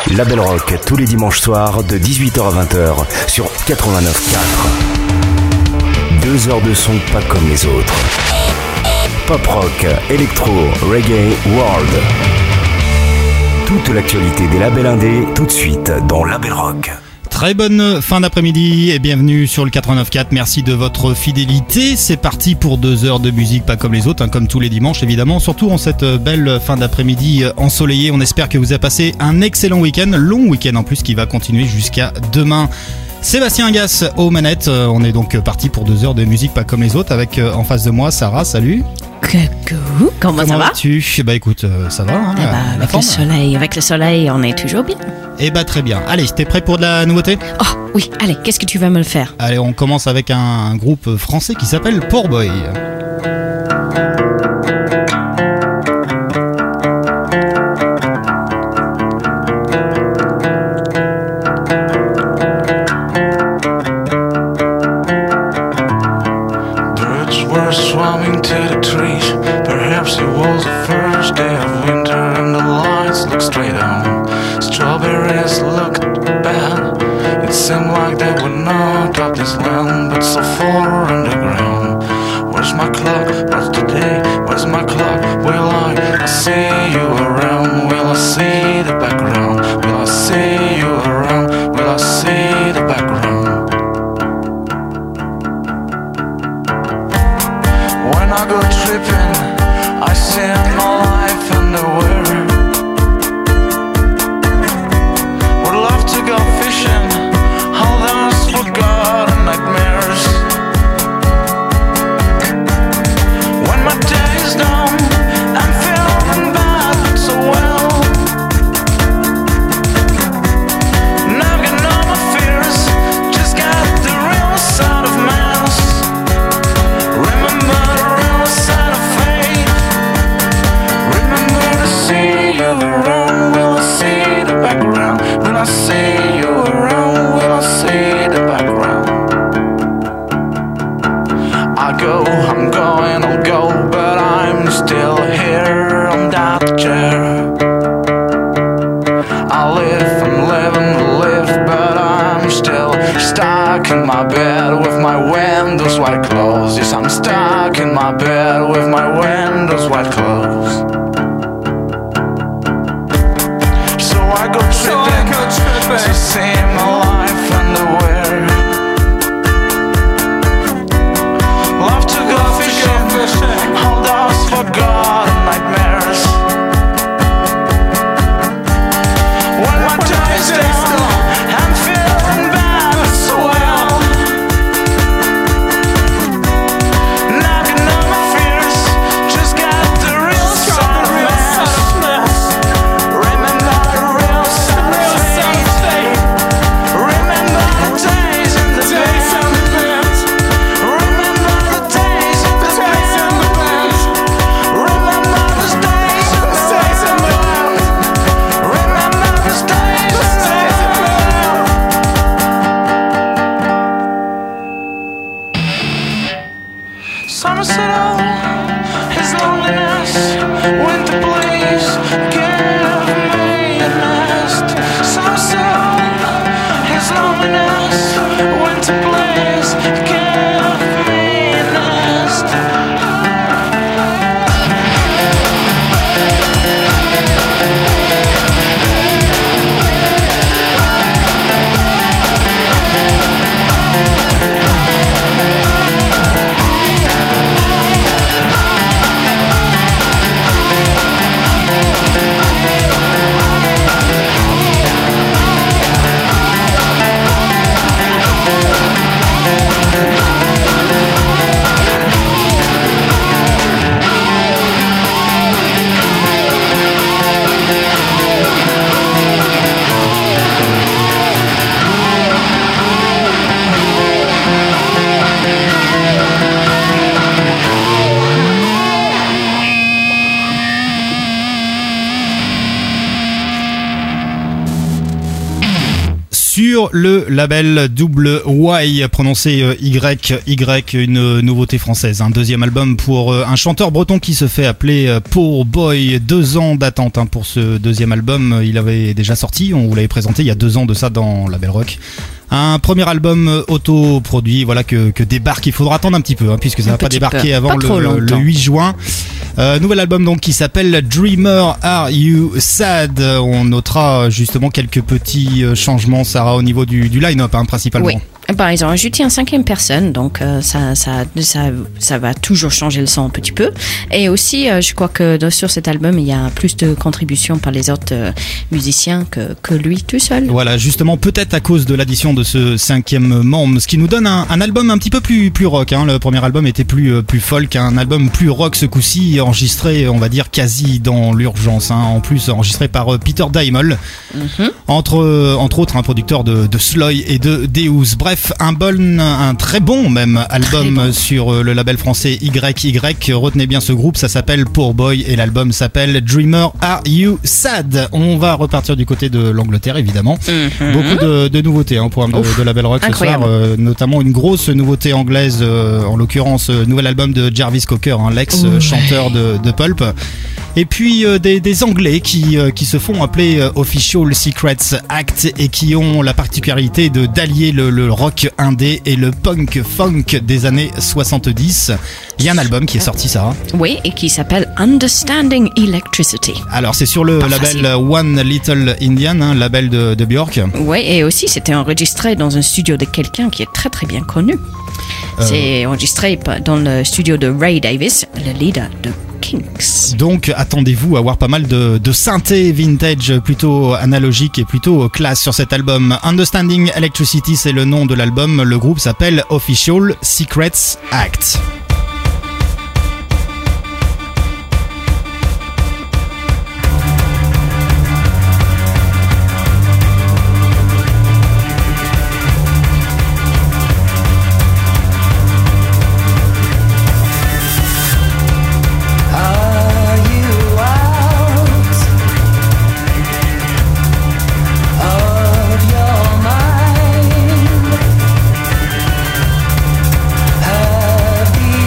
Label Rock tous les dimanches soirs de 18h à 20h sur 89.4. 2 heures de son pas comme les autres. Pop rock, électro, reggae, world. Toute l'actualité des labels indés tout de suite dans Label Rock. Très bonne fin d'après-midi et bienvenue sur le 89.4. Merci de votre fidélité. C'est parti pour 2 heures de musique pas comme les autres, comme tous les dimanches évidemment. Surtout en cette belle fin d'après-midi ensoleillée. On espère que vous avez passé un excellent week-end, long week-end en plus qui va continuer jusqu'à demain. Sébastien Gass aux manettes. On est donc parti pour 2 heures de musique pas comme les autres avec en face de moi Sarah. Salut. Coucou. Comment ça va? Vas-tu? Bah écoute, ça va. Hein, avec le soleil, on est toujours bien. Eh bah très bien. Allez, t'es prêt pour de la nouveauté? Oh oui, allez, qu'est-ce que tu vas me le faire? Allez, on commence avec un groupe français qui s'appelle Poor Boy. Seemed like they would not of this land, but so far underground. Where's my clock? What's the day? Where's my clock? Will I see you around? Will I see the background? Will I see you around? Will I see the background? When I go tripping, I see my life underwear. Would love to go fishing. Forgotten nightmares. When my day is done, I'm feeling bad but so well. Now I've got no more fears, just got the real side of mass. Remember the real side of faith. Remember to see you around. Will I see the background? When I see you around, will I see the background? I'm going, I'll go, but I'm still here on that chair. I live, I'm living the live, but I'm still stuck in my bed with my windows wide closed. Yes, I'm stuck in my bed with my windows wide closed. So I go tripping to see my life underwear. Love to go fishing, all those forgotten nightmares. When my day is done, I'm feeling bad as well. Now I got no more fears, just got the real side of mess. Remember the real side of fate. Remember the days in the bed. Summer settled, his loneliness, winter blaze, give me a nest. Summer settled, his loneliness, winter blaze, give me a nest. sur le label Double Y, prononcé Y, une nouveauté française. Un deuxième album pour un chanteur breton qui se fait appeler Poor Boy. 2 ans d'attente pour ce deuxième album. Il avait déjà sorti, on vous l'avait présenté il y a 2 ans de ça dans Label Rock. Un premier album autoproduit, voilà, que débarque. Il faudra attendre un petit peu, puisque ça va pas débarquer avant le 8 juin. Nouvel album donc qui s'appelle Dreamer Are You Sad. On notera justement quelques petits changements, Sarah, au niveau du line-up, principalement. Oui. Bah, ils ont ajouté un 5e personne, donc ça va toujours changer le son un petit peu. Et aussi, je crois que sur cet album, il y a plus de contributions par les autres musiciens que lui tout seul. Voilà, justement, peut-être à cause de l'addition de ce 5e membre, ce qui nous donne un album un petit peu plus rock. Le premier album était plus folk, un album plus rock ce coup-ci, enregistré, on va dire, quasi dans l'urgence. En plus, enregistré par Peter Daimel, entre autres un producteur de Sloy et de Deus. Bref, un très bon même album sur le label français YY. Retenez bien ce groupe, ça s'appelle Poor Boy et l'album s'appelle Dreamer Are You Sad. On va repartir du côté de l'Angleterre, évidemment. Beaucoup de nouveautés au programme de Label Rock ce soir, notamment une grosse nouveauté anglaise, en l'occurrence nouvel album de Jarvis Cocker, l'ex-chanteur de Pulp. Et puis des Anglais qui se font appeler Official Secrets Act et qui ont la particularité d'allier le rock indé et le punk funk des années 70. Il y a un album qui est sorti, Sarah. Oui, et qui s'appelle Understanding Electricity. Alors c'est sur le label One Little Indian, label de Björk. Oui, et aussi c'était enregistré dans un studio de quelqu'un qui est très très bien connu. C'est enregistré dans le studio de Ray Davis, le leader de Kinks. Donc attendez-vous à avoir pas mal de synthé vintage plutôt analogique et plutôt classe sur cet album. Understanding Electricity, c'est le nom de l'album. Le groupe s'appelle Official Secrets Act. Have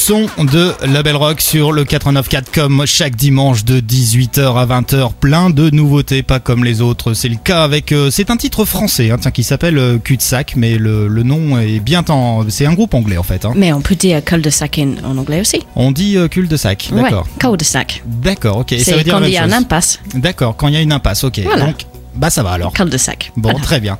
son de Label Rock sur le 89.4 comme chaque dimanche de 18h à 20h. Plein de nouveautés, pas comme les autres. C'est le cas avec... c'est un titre français qui s'appelle Cul-de-sac, mais le nom est bien c'est un groupe anglais en fait. Mais on peut dire cul-de-sac en anglais aussi. On dit cul-de-sac, d'accord. Ouais, cul-de-sac. D'accord, ok. Et ça veut C'est dire quand la il y a même une chose. impasse. D'accord, quand il y a une impasse, ok. Voilà. Donc, ça va alors. Cul-de-sac. Bon, Voilà. très bien.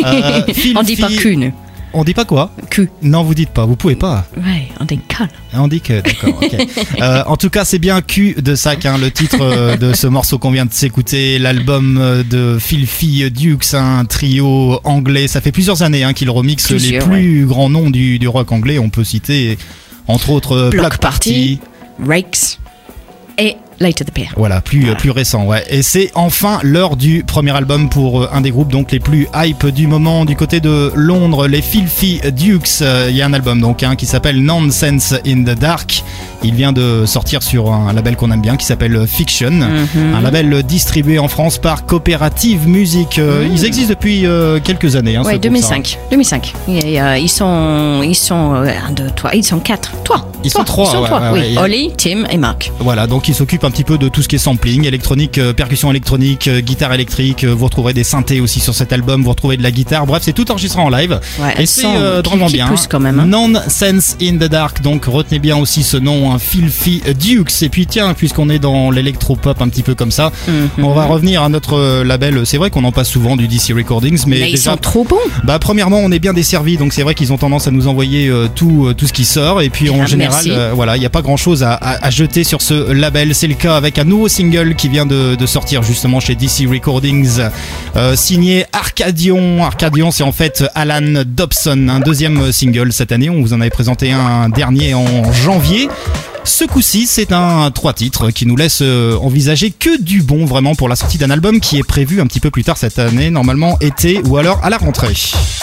On dit pas cul, nous. On dit pas quoi? Cul. Non, vous dites pas, vous pouvez pas. Ouais, on dit cul. On dit que, d'accord, ok. En tout cas, c'est bien Cul-de-sac, le titre de ce morceau qu'on vient de s'écouter, l'album de Filthy Dukes, un trio anglais. Ça fait plusieurs années qu'il remixe les plus grands noms du rock anglais. On peut citer, entre autres, Bloc Party, Rakes et Late to the Pier. Voilà, plus récent, ouais. Et c'est enfin l'heure du premier album pour un des groupes donc les plus hype du moment du côté de Londres, les Filthy Dukes. Il y a un album donc qui s'appelle Nonsense in the Dark. Il vient de sortir sur un label qu'on aime bien qui s'appelle Fiction, un label distribué en France par Coopérative Musique. Ils existent depuis quelques années. Ouais, 2005. 2005. Et, ils sont 1, 2, 3. Ils sont 4. Ils sont 3. Oui. Ollie, Tim et Marc. Voilà, donc ils s'occupent un petit peu de tout ce qui est sampling, électronique, percussion électronique, guitare électrique. Vous retrouverez des synthés aussi sur cet album. Vous retrouvez de la guitare. Bref, c'est tout enregistré en live. Ouais, et c'est drôlement bien. Pousse quand même. Nonsense in the Dark. Donc retenez bien aussi ce nom, Filthy Dukes. Et puis tiens, puisqu'on est dans l'électropop un petit peu comme ça, on va revenir à notre label. C'est vrai qu'on en passe souvent du DC Recordings, mais ils sont trop bons. Premièrement, on est bien desservi, donc c'est vrai qu'ils ont tendance à nous envoyer tout ce qui sort. Et puis en général, voilà, il n'y a pas grand chose à jeter sur ce label. C'est le cas avec un nouveau single qui vient de sortir justement chez DC Recordings, signé Arcadion. Arcadion, c'est en fait Alan Dobson, un deuxième single cette année. On vous en avait présenté un dernier en janvier. Ce coup-ci, c'est un 3 titres qui nous laisse envisager que du bon vraiment pour la sortie d'un album qui est prévu un petit peu plus tard cette année, normalement été ou alors à la rentrée.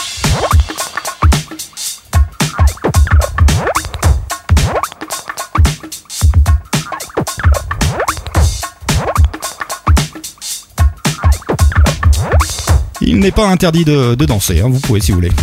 Il n'est pas interdit de danser, vous pouvez si vous voulez.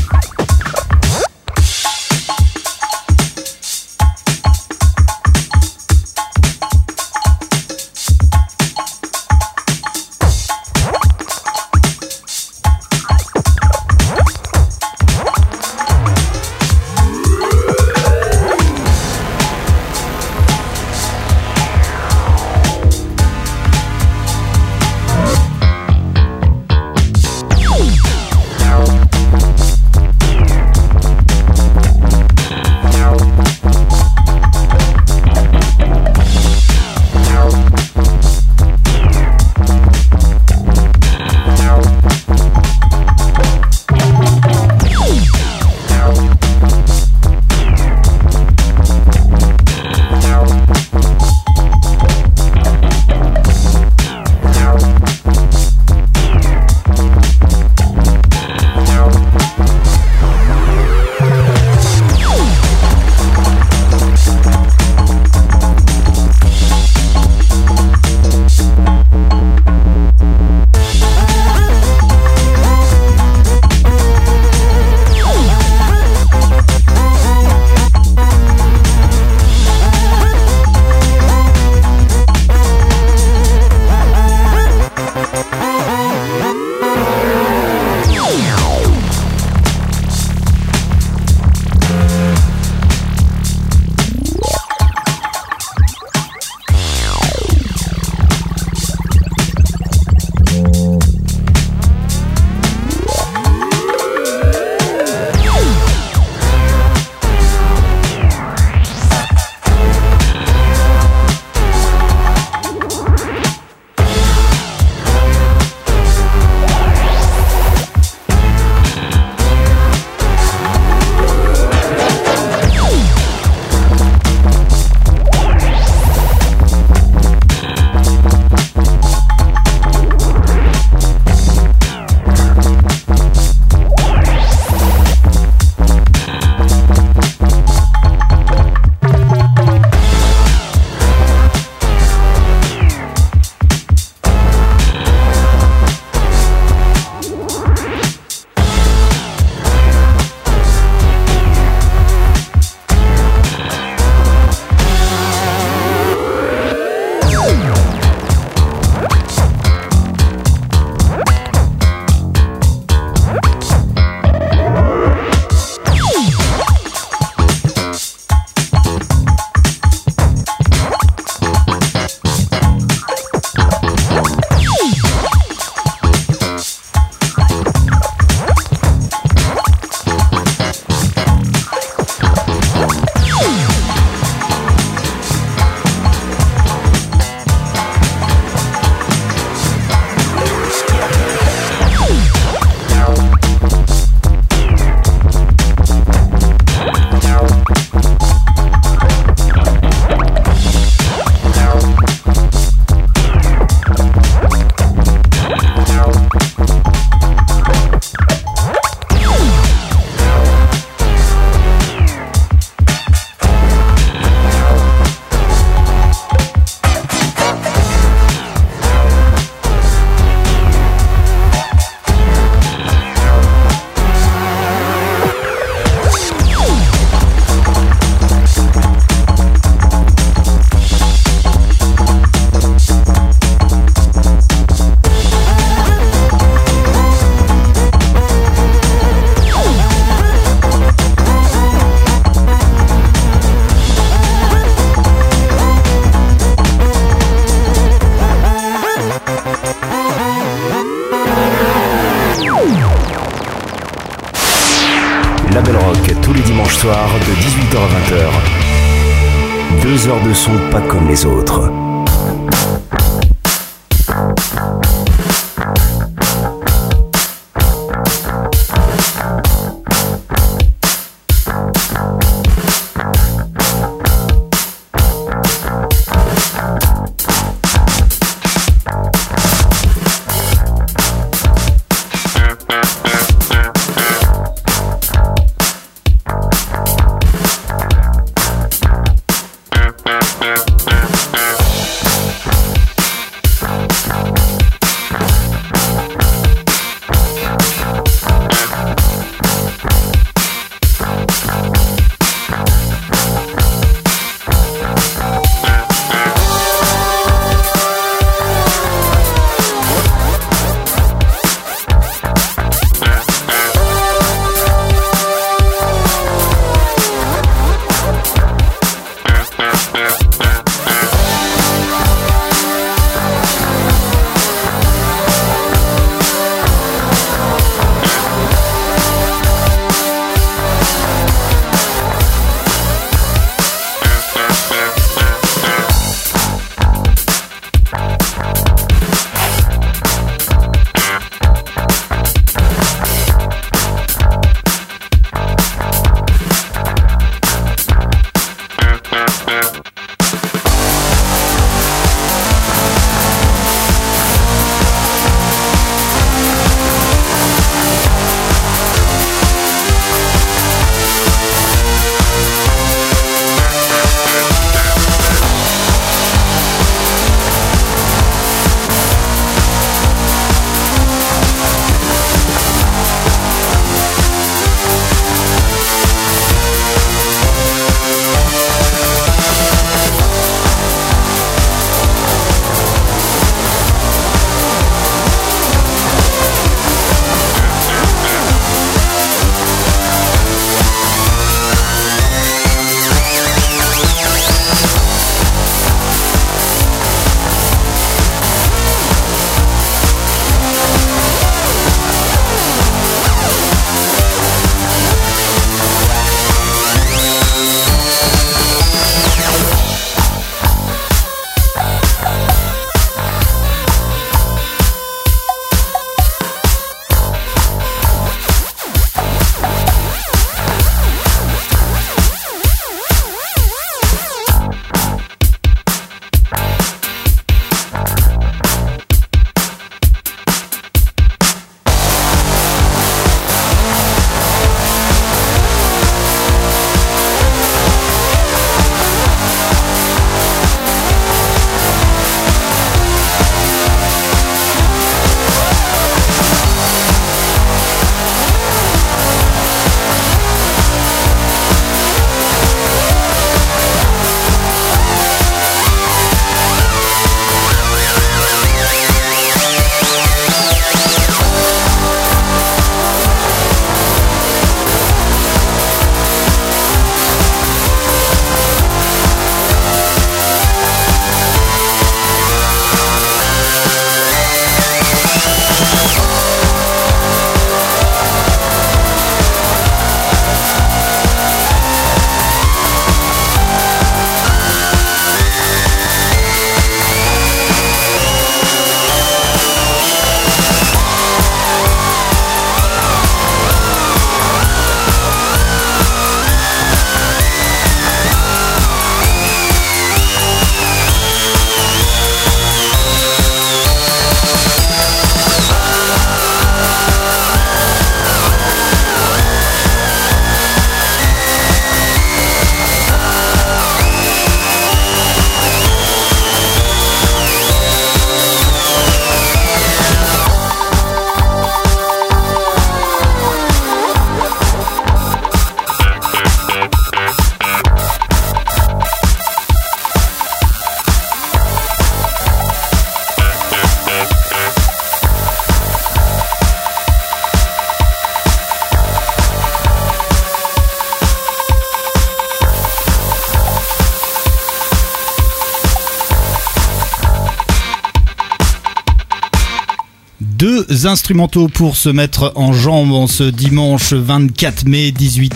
Label Rock tous les dimanches soirs de 18h à 20h. 2 heures de son pas comme les autres. 2 instrumentaux pour se mettre en jambes en ce dimanche 24 mai,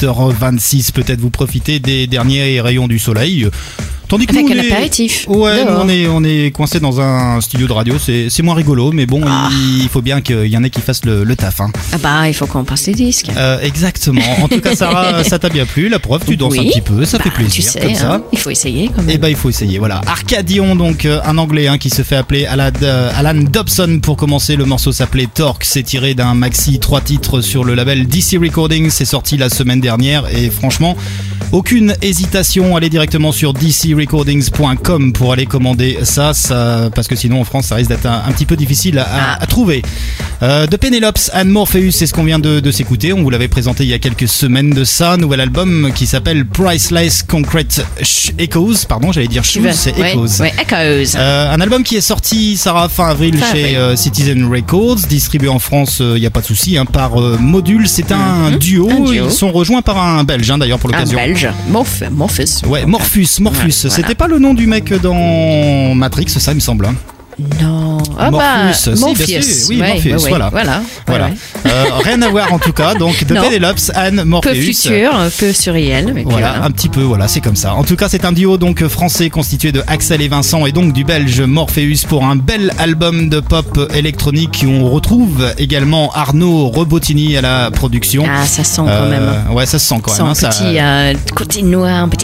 18h26. Peut-être vous profitez des derniers rayons du soleil. Tandis que Avec nous, un apéritif. Ouais, Dehors. nous, on est coincé dans un studio de radio. C'est moins rigolo, mais bon, il faut bien qu'il y en ait qui fassent le taf. Hein. Ah bah, il faut qu'on passe les disques. Exactement. En tout cas, Sarah, ça t'a bien plu. La preuve, tu danses un petit peu, ça fait plaisir. Tu sais, comme ça. hein, il faut essayer quand même. Eh ben, il faut essayer. Voilà. Arcadion, donc un Anglais qui se fait appeler Alan Dobson pour commencer. Le morceau s'appelait Torque. C'est tiré d'un maxi 3 titres sur le label DC Recordings. C'est sorti la semaine dernière et franchement, aucune hésitation. Allez directement sur dcrecordings.com pour aller commander ça, parce que sinon en France ça risque d'être un petit peu difficile à trouver. De Penelope and Morpheus, c'est ce qu'on vient de s'écouter. On vous l'avait présenté il y a quelques semaines de ça. Nouvel album qui s'appelle Priceless Concrete Echoes. Pardon, j'allais dire Shoes, c'est Echoes. Ouais, Echoes. Un album qui est sorti, Sarah, fin avril chez Citizen Records, distribué en France, il n'y a pas de souci, par Module. C'est un duo. Ils sont rejoints par un Belge, d'ailleurs, pour l'occasion. Un Belge, Morpheus. Ouais, Morpheus. Voilà. C'était pas le nom du mec dans Matrix, ça, il me semble. Non. Ah Morpheus, bah, Morpheus. Oui, ouais, Morpheus, ouais, voilà. Voilà. Rien à voir en tout cas. Donc, de Non. Penelope and Morpheus. Peu futur, peu surréel. Mais Voilà, un petit peu, voilà, c'est comme ça. En tout cas, c'est un duo donc français constitué de Axel et Vincent et donc du belge Morpheus pour un bel album de pop électronique. On retrouve également Arnaud Robotini à la production. Ah, ça sent quand même. Ouais, ça se sent quand même. Son petit côté noir, un petit.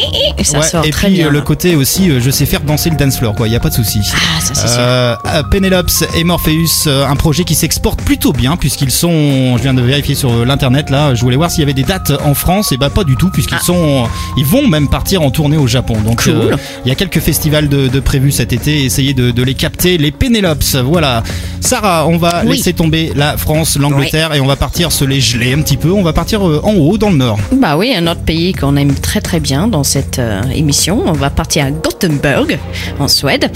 Ça ouais, sort et très puis bien. le côté aussi, je sais faire danser le dance floor, quoi. Il y a pas de souci. Ah, ça c'est sûr. Penelope et Morpheus, un projet qui s'exporte plutôt bien puisqu'ils sont, je viens de vérifier sur l'internet là, je voulais voir s'il y avait des dates en France, et bah pas du tout puisqu'ils ils vont même partir en tournée au Japon. Donc Cool. il y a quelques festivals de prévus cet été, essayez de les capter, les Penelopes. Voilà. Sarah, on va laisser tomber la France, l'Angleterre et on va partir se les geler un petit peu, on va partir en haut dans le nord. Bah oui, un autre pays qu'on aime très très bien dans cette émission. On va partir à Gothenburg, en Suède,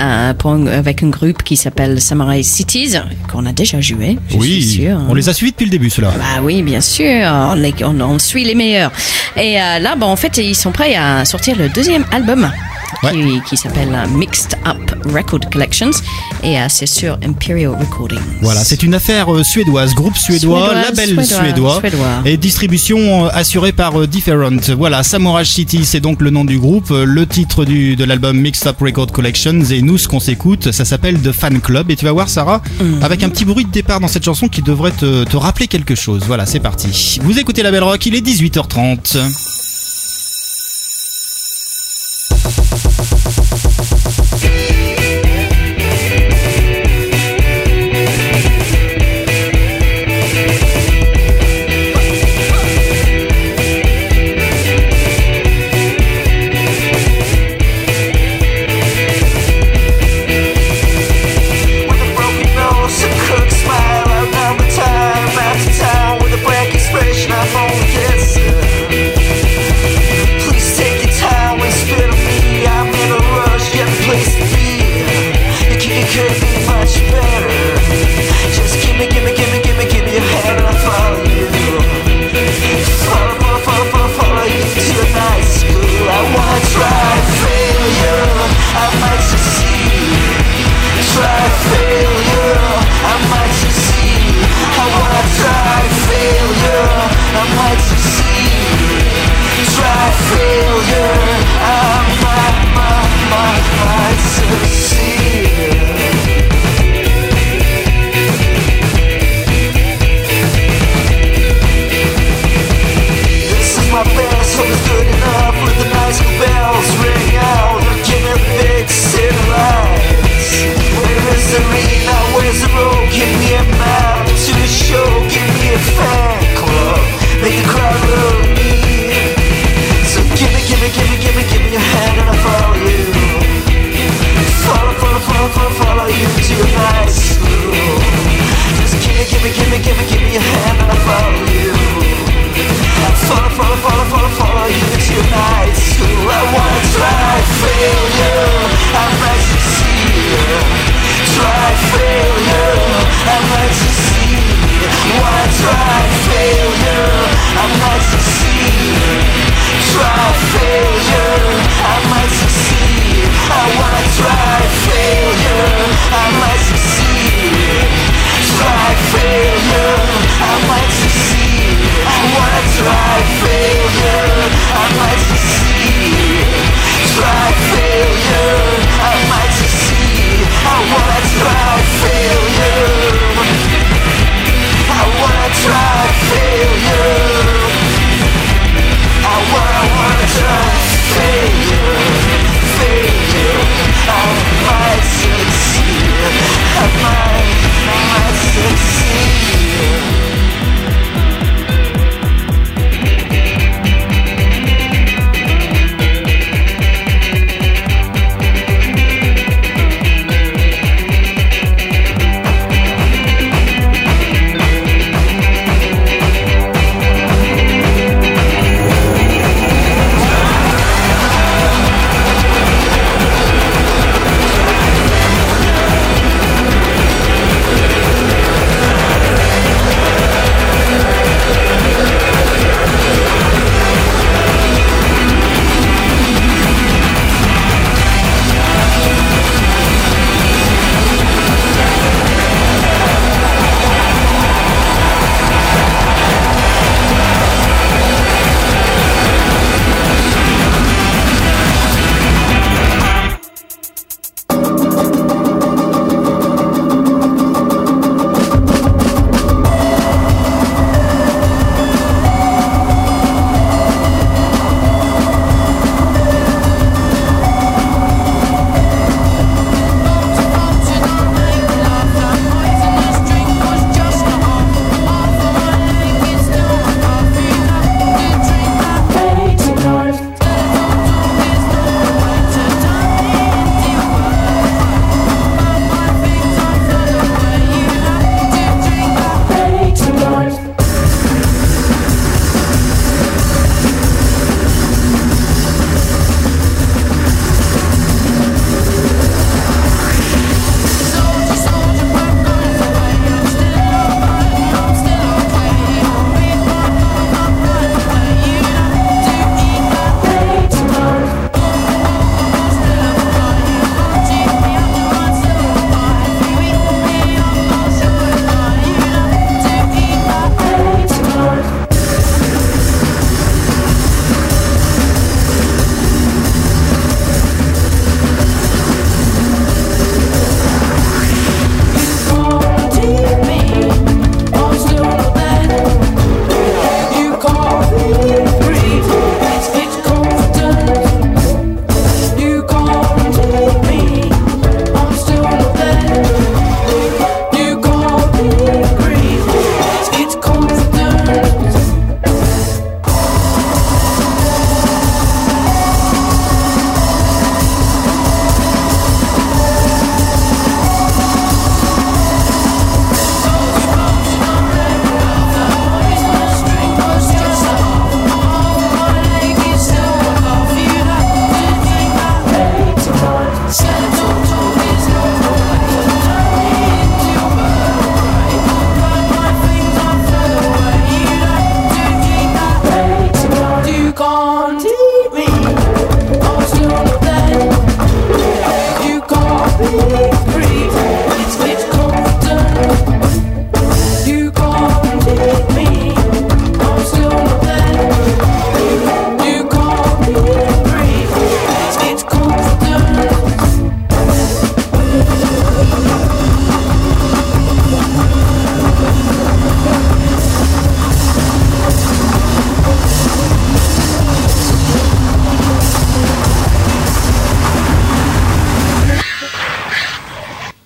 avec un groupe qui s'appelle Samurai Cities, qu'on a déjà joué, je suis sûr. On les a suivis depuis le début, ceux-là. Bah oui, bien sûr, on suit les meilleurs. Et là, bah, en fait, ils sont prêts à sortir le 2e album. Qui s'appelle Mixed Up Record Collections et c'est sur Imperial Recordings. Voilà, c'est une affaire suédoise, groupe suédois, label suédois et distribution assurée par Different. Voilà, Samurai City, c'est donc le nom du groupe, le titre de l'album Mixed Up Record Collections, et nous ce qu'on s'écoute, ça s'appelle The Fan Club, et tu vas voir Sarah, avec un petit bruit de départ dans cette chanson qui devrait te rappeler quelque chose. Voilà, c'est parti. Vous écoutez la Belle Rock, il est 18h30. Please take your time and spit on me. I'm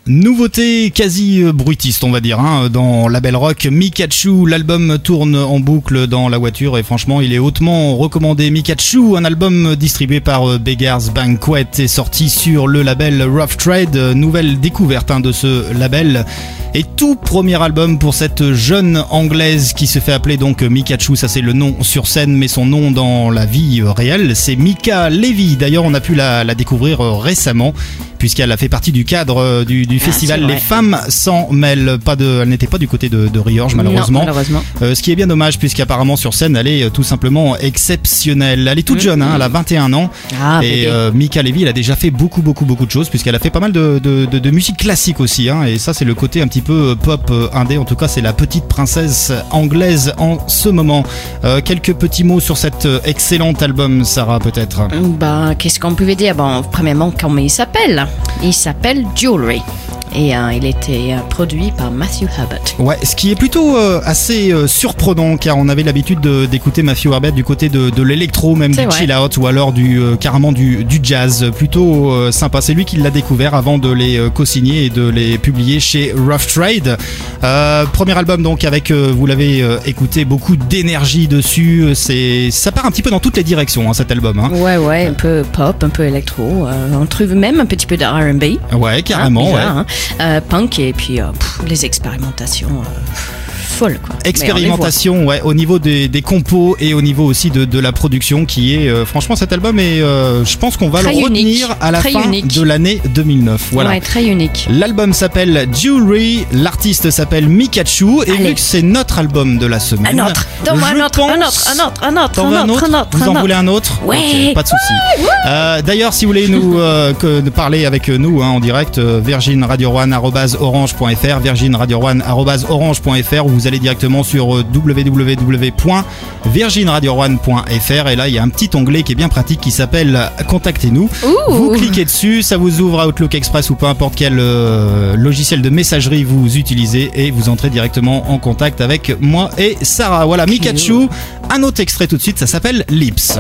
Nouveauté quasi bruitiste, on va dire, dans Label Rock. Mikachu, l'album tourne en boucle dans la voiture et franchement, il est hautement recommandé. Mikachu, un album distribué par Beggars Banquet, est sorti sur le label Rough Trade. Nouvelle découverte de ce label. Et tout premier album pour cette jeune anglaise qui se fait appeler donc Mikachu, ça c'est le nom sur scène, mais son nom dans la vie réelle, c'est Mika Levy. D'ailleurs, on a pu la découvrir récemment, puisqu'elle a fait partie du cadre du festival Les Femmes s'en mêlent. Elle n'était pas du côté de Riorges, malheureusement. Non, malheureusement. Ce qui est bien dommage, puisqu'apparemment sur scène, elle est tout simplement exceptionnelle. Elle est toute jeune, elle a 21 ans. Et Mika Levy, elle a déjà fait beaucoup de choses, puisqu'elle a fait pas mal de musique classique aussi. Et ça, c'est le côté un petit peu pop indé. En tout cas, c'est la petite princesse anglaise en ce moment. Quelques petits mots sur cet excellent album, Sarah, peut-être. Qu'est-ce qu'on pouvait dire? Premièrement, comment il s'appelle? Il s'appelle Jewelry. Et il était produit par Matthew Herbert. Ouais, ce qui est plutôt assez surprenant, car on avait l'habitude d'écouter Matthew Herbert du côté de l'électro, même du chill out, ou alors carrément du jazz. Plutôt sympa. C'est lui qui l'a découvert avant de les co-signer et de les publier chez Rough Trade. Premier album donc avec, vous l'avez écouté, beaucoup d'énergie dessus. Ça part un petit peu dans toutes les directions, cet album. Ouais, un peu pop, un peu électro. On trouve même un petit peu de R&B. Ouais, carrément. Bizarre, punk et puis les expérimentations folles, quoi. Expérimentation, au niveau des compos et au niveau aussi de la production qui est franchement, cet album est je pense qu'on va le retenir à la fin de l'année 2009. Voilà. Ouais, très unique. L'album s'appelle Jewelry, l'artiste s'appelle Mikachu et vu que c'est notre album de la semaine. Un autre. Donne-moi un autre. Vous en voulez un autre? Ouais. Okay, pas de souci. D'ailleurs, si vous voulez nous parler avec nous en direct, virginradio1@orange.fr, virginradio1@orange.fr, ou vous allez directement sur www.virginradio1.fr et là il y a un petit onglet qui est bien pratique qui s'appelle Contactez-nous. Vous cliquez dessus, ça vous ouvre Outlook Express ou peu importe quel logiciel de messagerie vous utilisez et vous entrez directement en contact avec moi et Sarah. Voilà, Mikachu. Un autre extrait tout de suite, ça s'appelle Lips.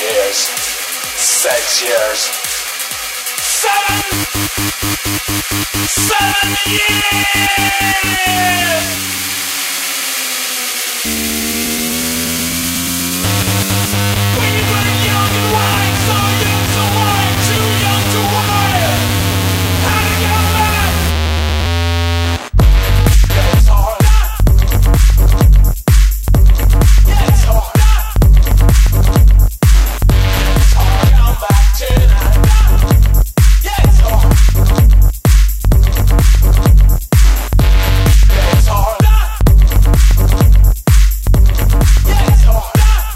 years, 6 years, 7 years. When you were young and wild, so young, so wild, too young to wild. How to get back? It's hard. Yeah, it's hard. It's hard. Come back tonight. Yeah, it's hard. It's hard. Yeah, it's hard.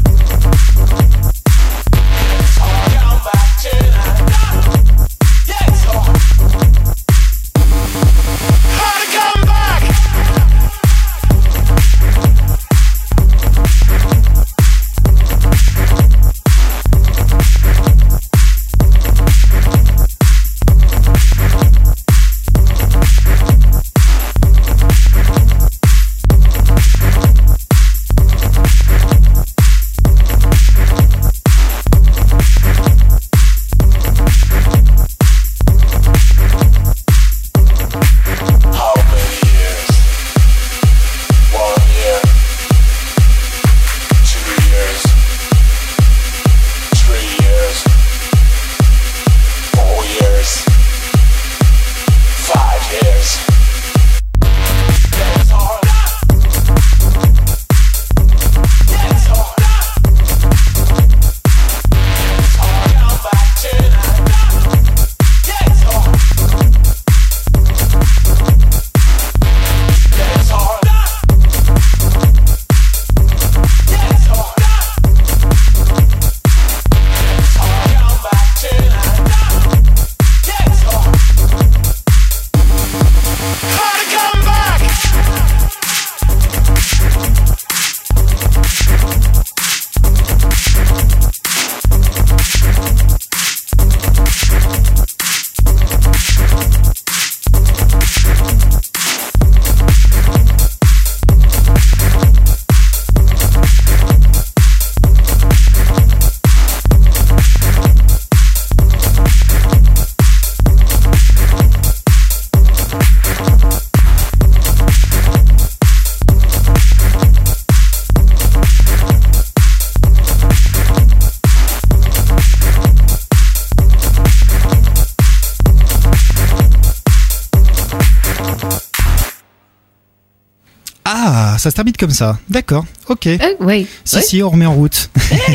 Ah, ça se termine comme ça. D'accord, ok. Oui. Si, on remet en route.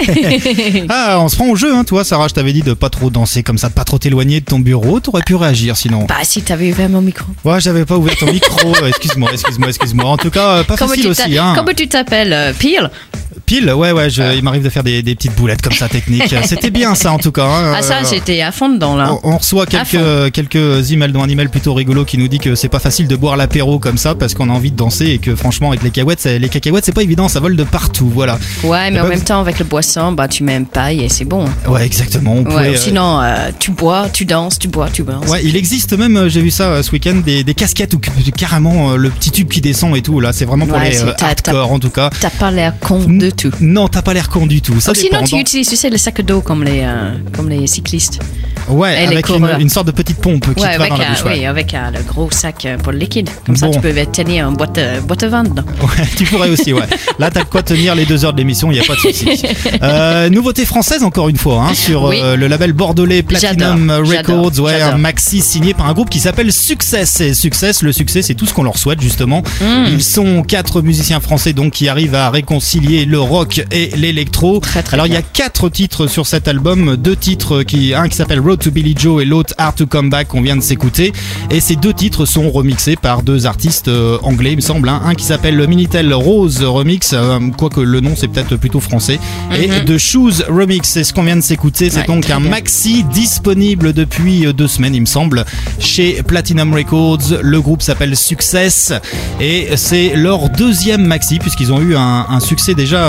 Ah, on se prend au jeu, hein, toi, Sarah. Je t'avais dit de pas trop danser comme ça, de pas trop t'éloigner de ton bureau. T'aurais pu réagir sinon. Bah, si t'avais ouvert mon micro. Ouais, j'avais pas ouvert ton micro. Excuse-moi. En tout cas, pas facile aussi. Hein. Comment tu t'appelles Pile? Pile, ouais, il m'arrive de faire des petites boulettes comme ça techniques. C'était bien ça en tout cas. Hein. Ah ça, j'étais à fond dedans là. On reçoit quelques emails, dont un email plutôt rigolo qui nous dit que c'est pas facile de boire l'apéro comme ça parce qu'on a envie de danser et que franchement avec les cacahuètes c'est pas évident, ça vole de partout, voilà. Ouais, mais en même temps avec le boisson, bah tu mets une paille et c'est bon. Ouais, exactement. Sinon, tu bois, tu danses, tu bois, tu danses. Ouais, il existe même, j'ai vu ça ce week-end, des casquettes où carrément le petit tube qui descend et tout. Là, c'est vraiment pour les hardcore en tout cas. T'as pas l'air con de tout. Non, t'as pas l'air con du tout. Ça sinon, tu utilises, tu sais, le sac à dos comme les cyclistes. Ouais, et avec une sorte de petite pompe qui te va dans la bouche. Oui, avec le gros sac pour le liquide. Comme ça, tu peux tenir une boîte à vin dedans. Ouais, tu pourrais aussi, ouais. Là, t'as de quoi tenir les 2 heures de l'émission, il n'y a pas de souci. Nouveauté française, encore une fois, hein, sur le label bordelais Platinum Records. Ouais, un maxi signé par un groupe qui s'appelle Success. Et Success, le succès, c'est tout ce qu'on leur souhaite, justement. Ils sont 4 musiciens français, donc, qui arrivent à réconcilier le rock et l'électro. Alors, il y a 4 titres sur cet album. 2 titres, un qui s'appelle Road to Billy Joe et l'autre Hard to Come Back, qu'on vient de s'écouter. Et ces 2 titres sont remixés par 2 artistes anglais, il me semble. Hein. Un qui s'appelle Minitel Rose Remix, quoique le nom c'est peut-être plutôt français. Et The Shoes Remix, c'est ce qu'on vient de s'écouter. C'est donc un maxi disponible depuis 2 semaines, il me semble, chez Platinum Records. Le groupe s'appelle Success et c'est leur 2e maxi, puisqu'ils ont eu un succès déjà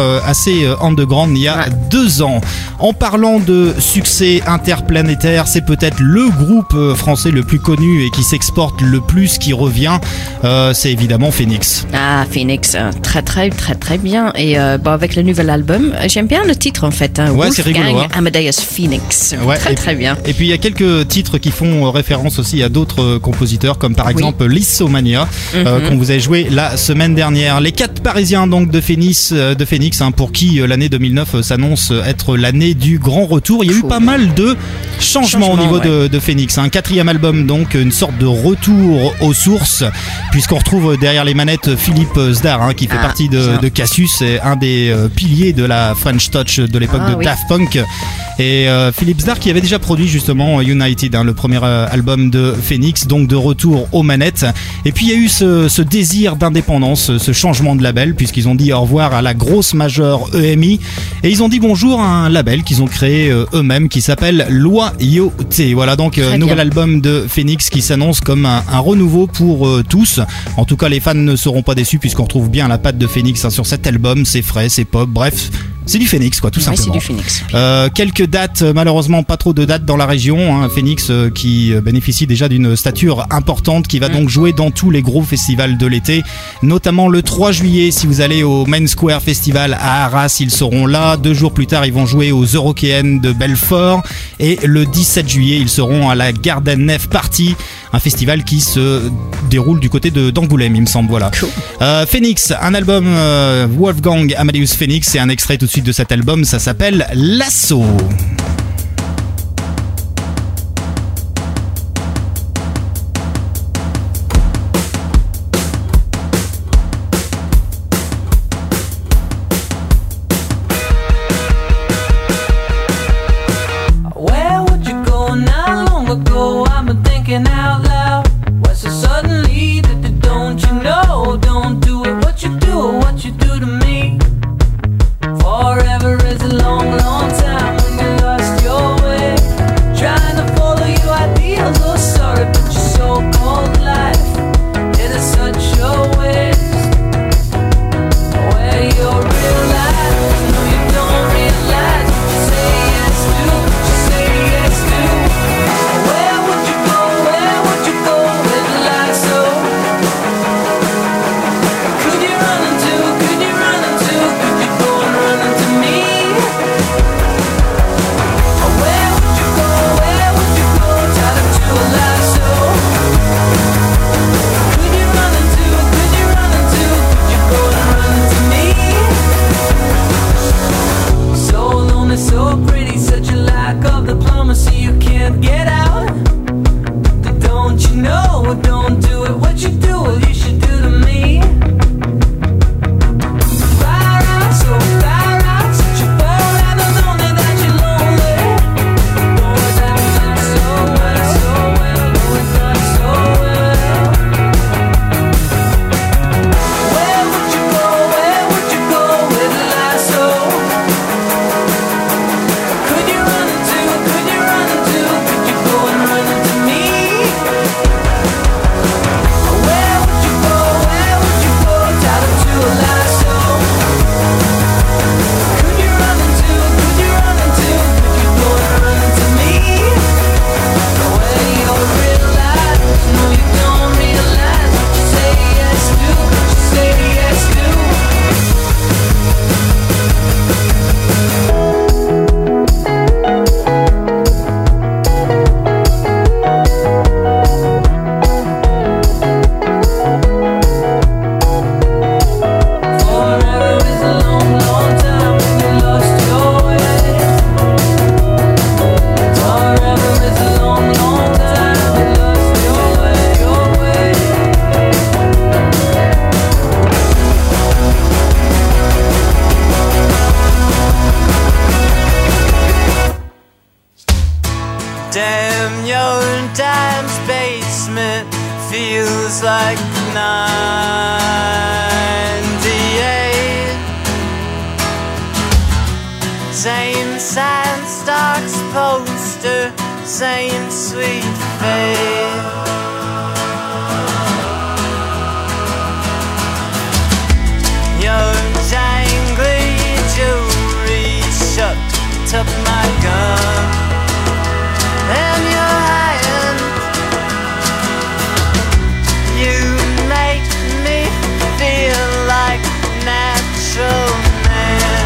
assez underground il y a 2 ans. En parlant de succès interplanétaire, c'est peut-être le groupe français le plus connu et qui s'exporte le plus qui revient. C'est évidemment Phoenix. Ah, Phoenix, très très très très bien. Et avec le nouvel album, j'aime bien le titre en fait. Ouais, c'est rigolo. Hein. Amadeus Phoenix. Ouais, Très bien. Et puis il y a quelques titres qui font référence aussi à d'autres compositeurs, comme par exemple Lissomania, qu'on vous a joué la semaine dernière. Les 4 Parisiens donc de Phoenix, pour qui l'année 2009 s'annonce être l'année du grand retour. Il y a eu pas mal de changements au niveau de Phoenix. Un 4e album, donc une sorte de retour aux sources, puisqu'on retrouve derrière les manettes Philippe Zdar, qui fait partie de Cassius, et un des piliers de la French Touch de l'époque de Daft Punk. Et Philippe Zdar qui avait déjà produit justement United, le premier album de Phoenix, donc de retour aux manettes. Et puis il y a eu ce désir d'indépendance, ce changement de label, puisqu'ils ont dit au revoir à la grosse major EMI et ils ont dit bonjour à un label qu'ils ont créé eux-mêmes qui s'appelle Loyauté. Voilà donc nouvel album de Phoenix qui s'annonce comme un renouveau pour tous. En tout cas les fans ne seront pas déçus puisqu'on retrouve bien la patte de Phoenix sur cet album. C'est frais, c'est pop, bref. C'est du Phoenix, quoi, tout simplement. C'est du Phoenix. Quelques dates, malheureusement pas trop de dates dans la région. Phoenix qui bénéficie déjà d'une stature importante, qui va donc jouer dans tous les gros festivals de l'été, notamment le 3 juillet. Si vous allez au Main Square Festival à Arras, ils seront là. 2 jours plus tard, ils vont jouer aux Eurokéennes de Belfort. Et le 17 juillet, ils seront à la Garden Nef Party, un festival qui se déroule du côté d'Angoulême, il me semble. Voilà. Cool. Phoenix, un album Wolfgang Amadeus Phoenix, c'est un extrait tout de suite de cet album, ça s'appelle L'Assaut. Where would you go not long ago? I've been thinking out loud. What's so suddenly that don't you know? Don't do it, what you do to me. Forever is a long, long time when you lost your way. Trying to follow your ideals, oh sorry, but your so-called life, it is such a waste. Where your real life, no you don't realize what you say yes to, what you say yes to. Where would you go with a lie so? Could you run into, could you go and run into me? Where would you go, tied up to a lie so? Could you run into, could you go and run into me? So lonely, so pretty, such a lack of diplomacy, you can't get out. Don't you know, don't do it, what you do, well you should do to me. Fire out, such a bold, I don't know that you're lonely. Know that we've done so well, know we've done so well. Where would you go with a lie so? Could you run into, could you go and run into me? Where would you go, tied up to a lie so? Could you run into, could you go and run into me? Where your real life, no you don't realize what you say yes to, what you say yes to. Forever is a long, long time when you lost your way. Forever is a long, long time when you lost your way. Damn, your time's basement feels like 98. Same Sandstocks poster, same sweet fate. Your jangly up my gun in your hand. You make me feel like natural man.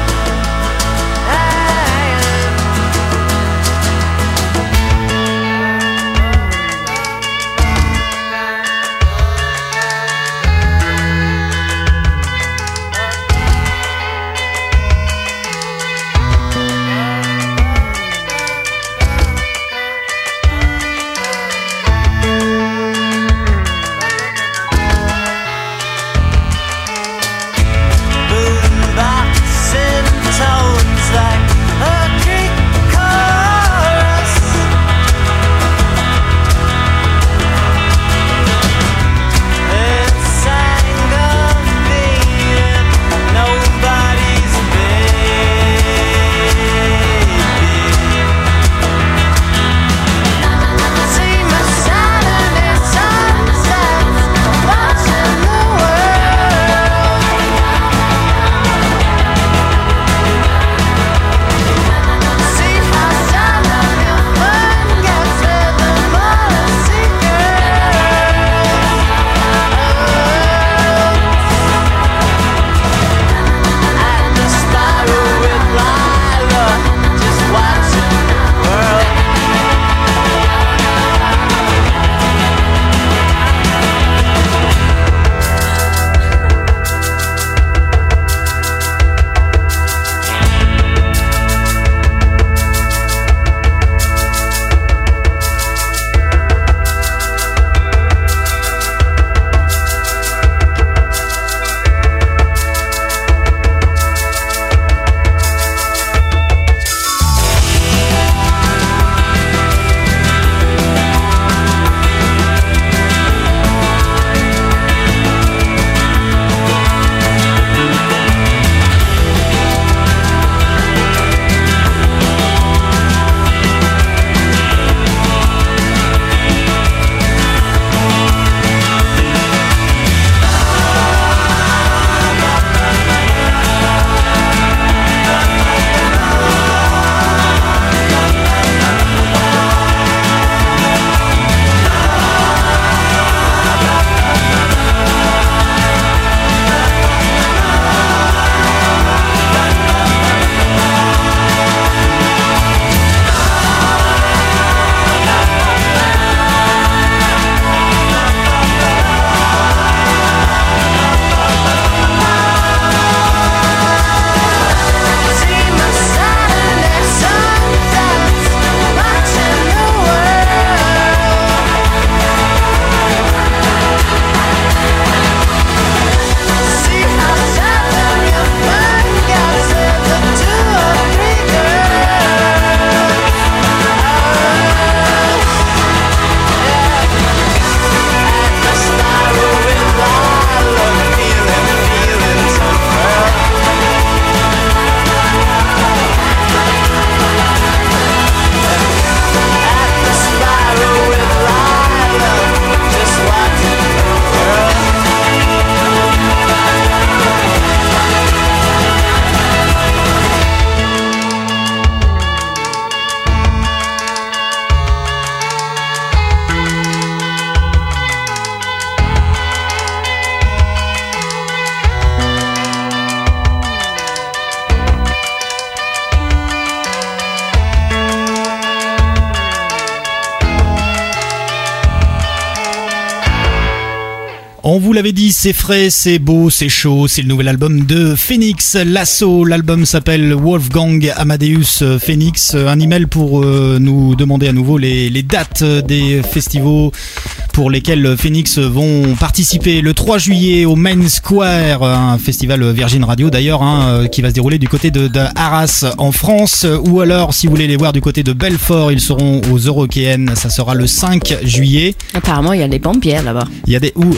On vous l'avait dit, c'est frais, c'est beau, c'est chaud, c'est le nouvel album de Phoenix, L'Assaut. L'album s'appelle Wolfgang Amadeus Phoenix. Un email pour nous demander à nouveau les dates des festivals pour lesquels Phoenix vont participer le 3 juillet au Main Square, un festival Virgin Radio d'ailleurs, qui va se dérouler du côté de Arras en France, ou alors si vous voulez les voir du côté de Belfort, ils seront aux Eurokéennes, ça sera le 5 juillet. Apparemment il y a des bonnes bières là-bas. Il y a des... Où? À Belfort?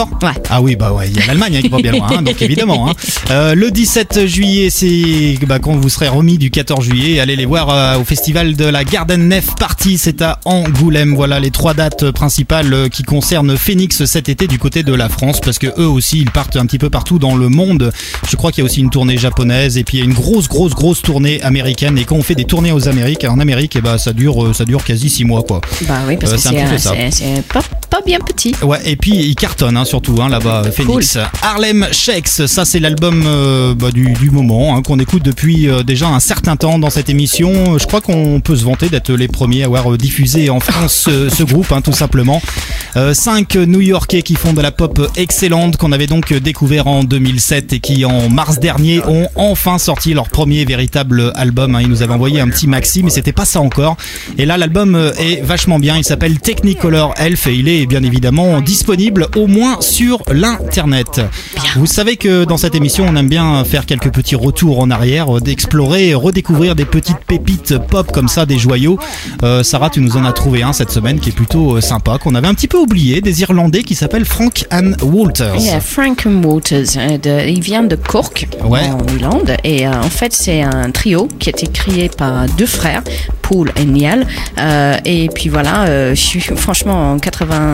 Encore Ouais. Ah oui, bah ouais, il y a l'Allemagne qui va bien loin, hein, donc évidemment. Le 17 juillet, c'est quand vous serez remis du 14 juillet, allez les voir au festival de la Garden Nef Party, c'est à Angoulême. Voilà les 3 dates principales qui concernent Phoenix cet été du côté de la France, parce que eux aussi ils partent un petit peu partout dans le monde. Je crois qu'il y a aussi une tournée japonaise et puis il y a une grosse tournée américaine. Et quand on fait des tournées en Amérique, et bah ça dure quasi 6 mois quoi. Bah oui, parce que c'est un petit peu ça. c'est pas bien petit. Ouais, et puis il cartonne surtout là-bas, Phoenix. Cool. Harlem Shakes, ça c'est l'album du moment qu'on écoute depuis déjà un certain temps dans cette émission. Je crois qu'on peut se vanter d'être les premiers à avoir diffusé en France ce groupe, tout simplement. 5 New-Yorkais qui font de la pop excellente, qu'on avait donc découvert en 2007 et qui en mars dernier ont enfin sorti leur premier véritable album. Ils nous avaient envoyé un petit maxi, mais c'était pas ça encore. Et là l'album est vachement bien, il s'appelle Technicolor Elf et il est bien évidemment disponible au moins sur l'internet. Vous savez que dans cette émission on aime bien faire quelques petits retours en arrière, d'explorer, redécouvrir des petites pépites pop comme ça, des joyaux. Sarah, tu nous en as trouvé un cette semaine qui est plutôt sympa, qu'on avait un petit peu oublié, des Irlandais qui s'appellent Frank and Walters. Yeah, Frank and Walters, il vient de Cork, en Irlande, et en fait c'est un trio qui a été créé par 2 frères, Paul et Niall, et puis voilà, je suis franchement en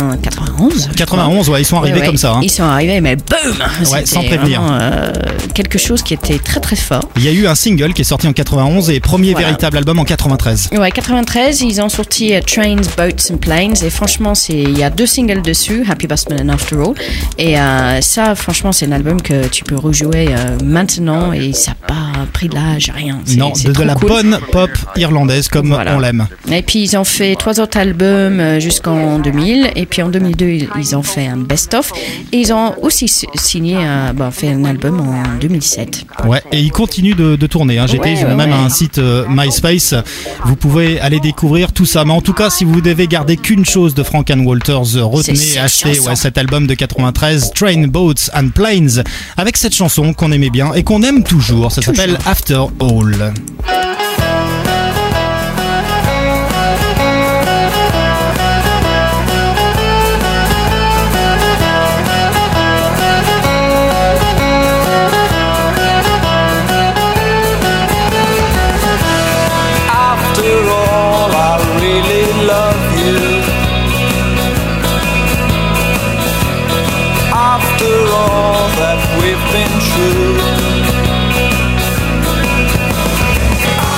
91, ouais, ils sont arrivés comme ça. Ils sont arrivés, mais boum, ouais, sans prévenir. Quelque chose qui était très très fort. Il y a eu un single qui est sorti en 91 et premier véritable album en 93. Ouais, 93, ils ont sorti Trains, Boats and Planes, et franchement il y a 2 singles dessus, Happy Busman and After All, et ça franchement c'est un album que tu peux rejouer maintenant et ça n'a pas pris de l'âge, rien. Non, de la cool. Bonne pop irlandaise comme on l'aime. Et puis ils ont fait 3 autres albums jusqu'en 2000, et puis en 2002 ils ont fait un best-of, et ils ont aussi signé fait un album en 2007. Ouais, et ils continuent de tourner. Ils ont même un site MySpace. Vous pouvez aller découvrir tout ça. Mais en tout cas, si vous devez garder qu'une chose de Frank and Walters, retenez, achetez cet album de 93, Train, Boats and Planes, avec cette chanson qu'on aimait bien et qu'on aime toujours. Ça s'appelle After All. Been true.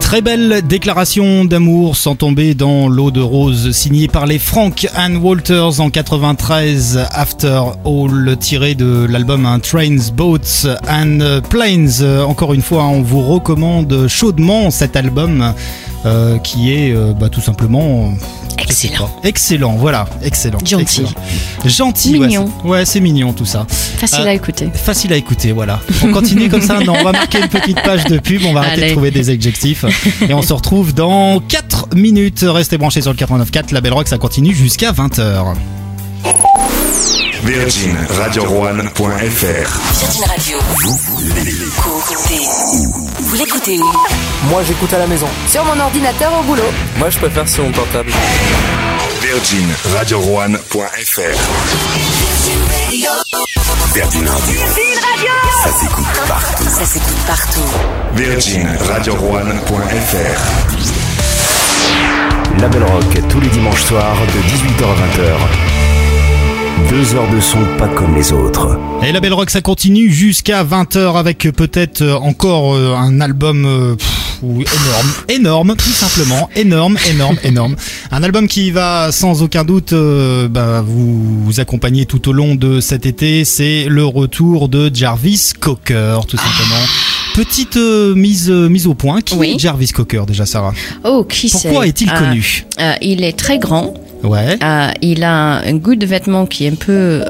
Très belle déclaration d'amour sans tomber dans l'eau de rose, signée par les Frank and Walters en 93, After All, tiré de l'album Trains, Boats and Planes. Encore une fois, on vous recommande chaudement cet album qui est tout simplement... Excellent, voilà, excellent. Gentil. Gentil, mignon. Ouais, c'est mignon tout ça. Facile à écouter. Facile à écouter, voilà. On continue comme ça, non, on va marquer une petite page de pub, on va arrêter de trouver des adjectifs. Et on se retrouve dans 4 minutes. Restez branchés sur le 89.4, la Belle Rock, ça continue jusqu'à 20h. Virgin Radio One.fr. Virgin Radio. Vous l'écoutez où? Moi j'écoute à la maison. Sur mon ordinateur au boulot. Moi je préfère sur mon portable. Virgin Radio One.fr. Virgin Radio. Ça s'écoute partout. Ça s'écoute partout. Virgin Radio One.fr. La Belle Rock tous les dimanches soirs de 18h à 20h. 2 heures de son pas comme les autres. Et la Belle Rock, ça continue jusqu'à 20h avec peut-être encore un album énorme, tout simplement. Énorme. Un album qui va sans aucun doute vous accompagner tout au long de cet été. C'est le retour de Jarvis Cocker, tout simplement. Petite mise au point. Qui est Jarvis Cocker déjà, Sarah? Oh, qui c'est? Pourquoi est-il connu? Il est très grand. Ouais. Il a un goût de vêtements qui est un peu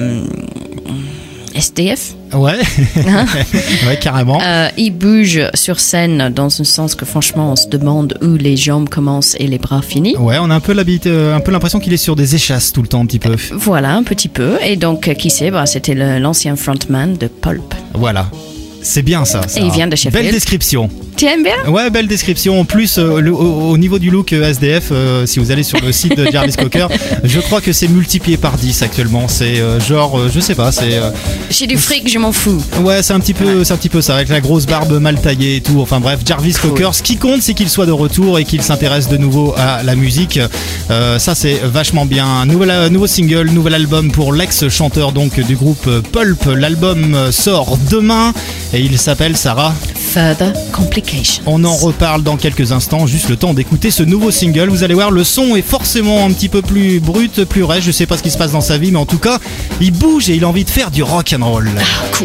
SDF. Ouais. Ouais, carrément. Il bouge sur scène dans un sens que franchement on se demande où les jambes commencent et les bras finissent. Ouais, on a un peu l'impression qu'il est sur des échasses tout le temps, un petit peu. Voilà, un petit peu. Et donc, qui c'est? C'était l'ancien frontman de Pulp. Voilà. C'est bien ça. Et il vient de Sheffield. Belle description. Tu aimes bien? Ouais, belle description. En plus, au niveau du look SDF, si vous allez sur le site de Jarvis Cocker, je crois que c'est multiplié par 10 actuellement. C'est je sais pas, c'est... J'ai du fric, je m'en fous. Ouais, c'est un petit peu ça, avec la grosse barbe mal taillée et tout. Enfin bref, Jarvis Cocker, ce qui compte, c'est qu'il soit de retour et qu'il s'intéresse de nouveau à la musique. Ça, c'est vachement bien. Nouveau single, nouvel album pour l'ex-chanteur donc du groupe Pulp. L'album sort demain et il s'appelle, Sarah, Further Complications. On en reparle dans quelques instants, juste le temps d'écouter ce nouveau single. Vous allez voir, le son est forcément un petit peu plus brut, plus rêche. Je sais pas ce qui se passe dans sa vie, mais en tout cas, il bouge et il a envie de faire du rock and roll. Ah, cool.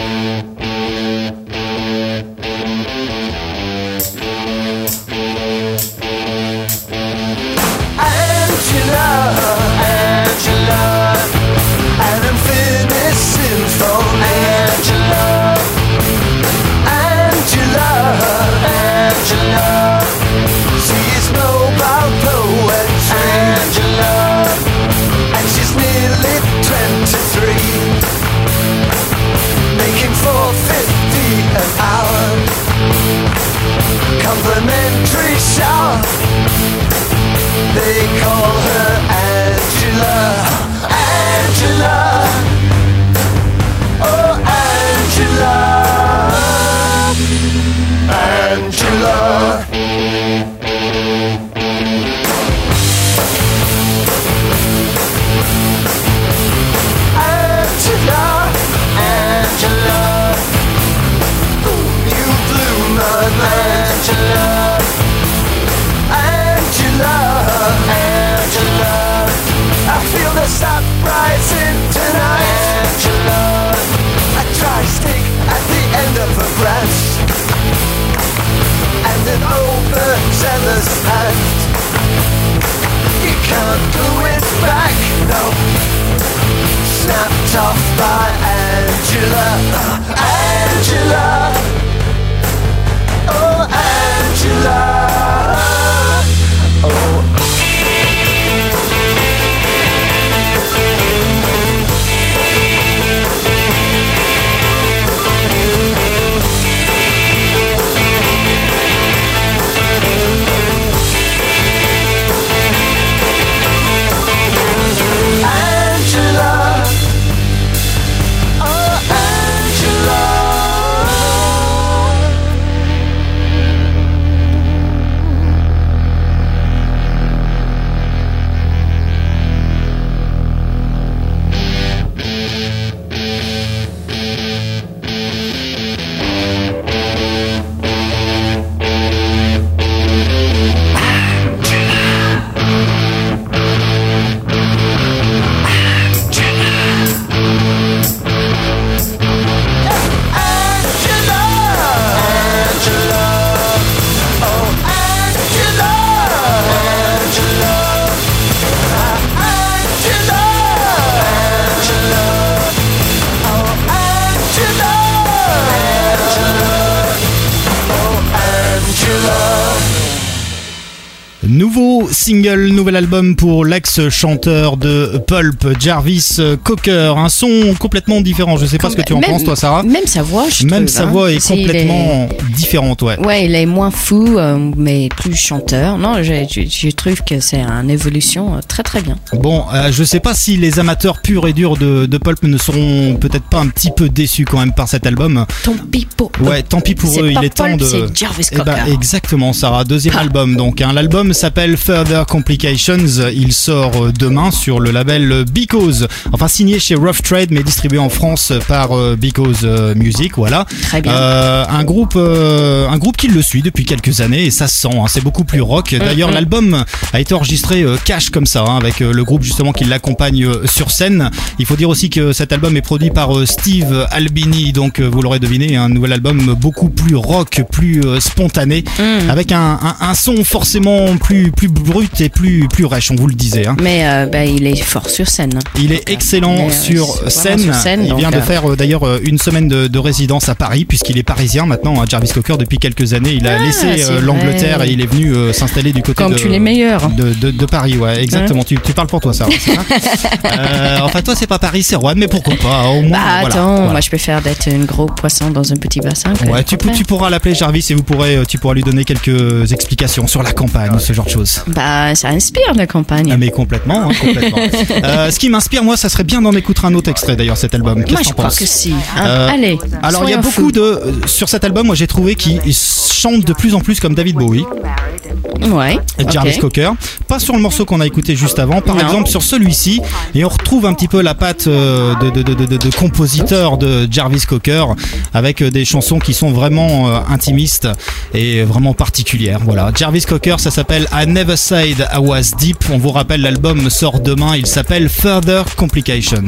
Complimentary shower. They call her Angela. Angela. Oh, Angela. Angela. Angela. Angela. You blew my mind. Angela, Angela, Angela, I feel the sun rising tonight. Angela, a dry stick at the end of a branch, and an overzealous hand. You can't glue it back, no. Snapped off by Angela, Angela. Oh, Angela. Oh. Angela. Oh, Angela. Nouveau single, nouvel album pour l'ex-chanteur de Pulp, Jarvis Cocker. Un son complètement différent. Je sais pas ce que tu en penses, toi, Sarah. Même sa voix, je Même trouve. sa voix est complètement différente, ouais. Ouais, il est moins fou, mais plus chanteur. Non, je trouve que c'est une évolution très très bien. Bon, je sais pas si les amateurs purs et durs de Pulp ne seront peut-être pas un petit peu déçus quand même par cet album. Tant pis pour eux. Ouais, tant pis pour eux. Il est temps de. C'est Jarvis Eh ben, Cocker. exactement, Sarah. Deuxième album. Donc, l'album s'appelle Further Complications. Il sort demain sur le label Because. Enfin, signé chez Rough Trade, mais distribué en France par Because Music. Voilà. Très bien. Un groupe qui le suit depuis quelques années et ça se sent. Hein, c'est beaucoup plus rock. D'ailleurs, l'album a été enregistré cash comme ça, hein, avec le groupe justement qui l'accompagne sur scène. Il faut dire aussi que cet album est produit par Steve Albini. Donc, vous l'aurez deviné, un nouvel album beaucoup plus rock, plus spontané, avec un son forcément plus brut et plus rêche, on vous le disait. Hein. Mais il est fort sur scène. Il est excellent sur scène. Il vient de faire d'ailleurs une semaine de résidence à Paris, puisqu'il est parisien maintenant, Jarvis Cocker, depuis quelques années. Il a laissé l'Angleterre et il est venu s'installer du côté de Paris. Ouais, exactement. Tu parles pour toi, Sarah. Enfin, toi, c'est pas Paris, c'est Rouen, mais pourquoi pas, au moins. Moi je préfère d'être un gros poisson dans un petit bassin. Ouais, tu pourras l'appeler Jarvis et tu pourras lui donner quelques explications sur la campagne, ce genre de choses. Ça inspire la campagne. Ah, mais complètement. Ce qui m'inspire, moi, ça serait bien d'en écouter un autre extrait d'ailleurs, cet album. Qu'est-ce Moi que je t'en crois penses? que si. Allez. Alors il y a beaucoup sur cet album, moi j'ai trouvé qu'il chante de plus en plus comme David Bowie. Ouais. Jarvis Cocker. Pas sur le morceau qu'on a écouté juste avant, par exemple sur celui-ci, et on retrouve un petit peu la patte de compositeur de Jarvis Cocker, avec des chansons qui sont vraiment intimistes et vraiment particulières. Voilà, Jarvis Cocker, ça s'appelle I Never Said I Was Deep. On vous rappelle, l'album sort demain, il s'appelle Further Complications.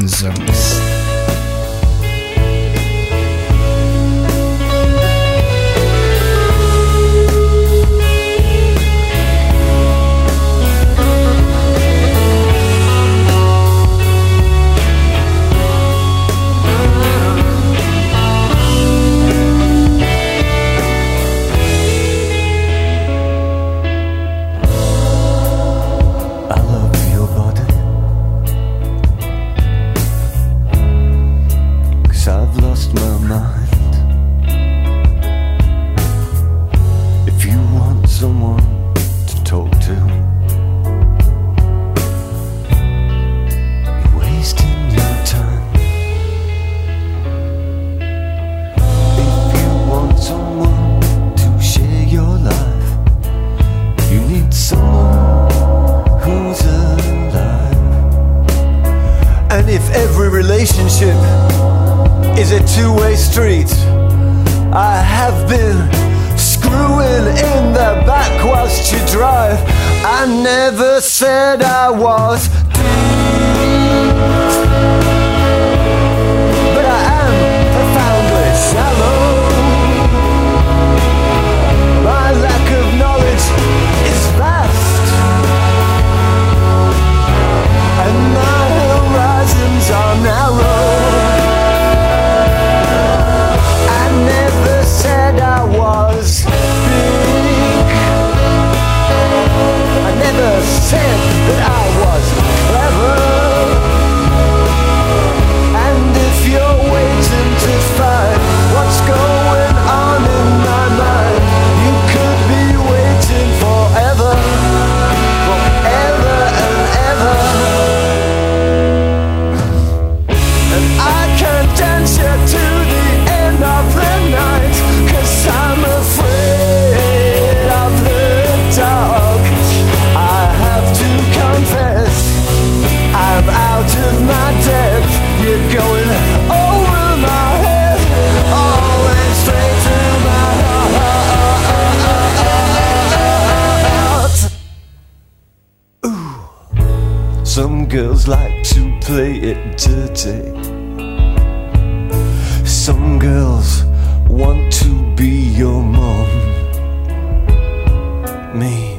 Relationship is a two-way street. I have been screwing in the back whilst you drive. I never said I was deep, but I am profoundly shallow. My lack of knowledge is vast, and my horizons are narrow. I never said I was big. I never said that I was clever. And if you're waiting to find what's going on in my mind, you could be waiting forever, forever and ever. And I can't dance you to the end of the night, 'cause I'm afraid of the dark. I have to confess, I'm out of my depth. You're going over my head, always straight through my heart. Ooh. Some girls like to play it dirty. Some girls want to be your mom. Me,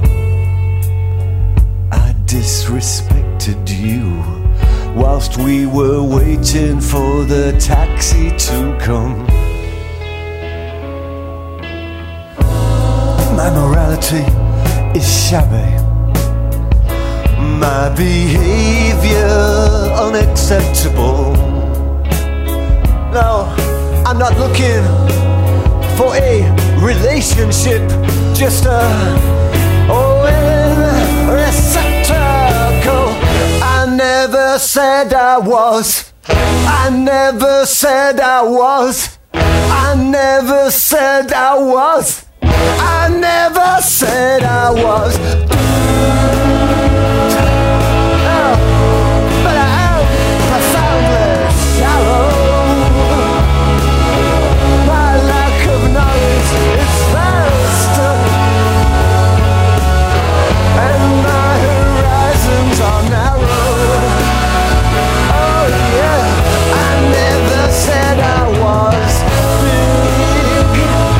I disrespected you whilst we were waiting for the taxi to come. My morality is shabby. my behavior unacceptable. No, I'm not looking for a relationship, just a receptacle. I never said I was. I never said I was. I never said I was. I never said I was. Oh, but I am profoundly shallow. My lack of knowledge is vast, and my horizons are narrow. Oh yeah, I never said I was big.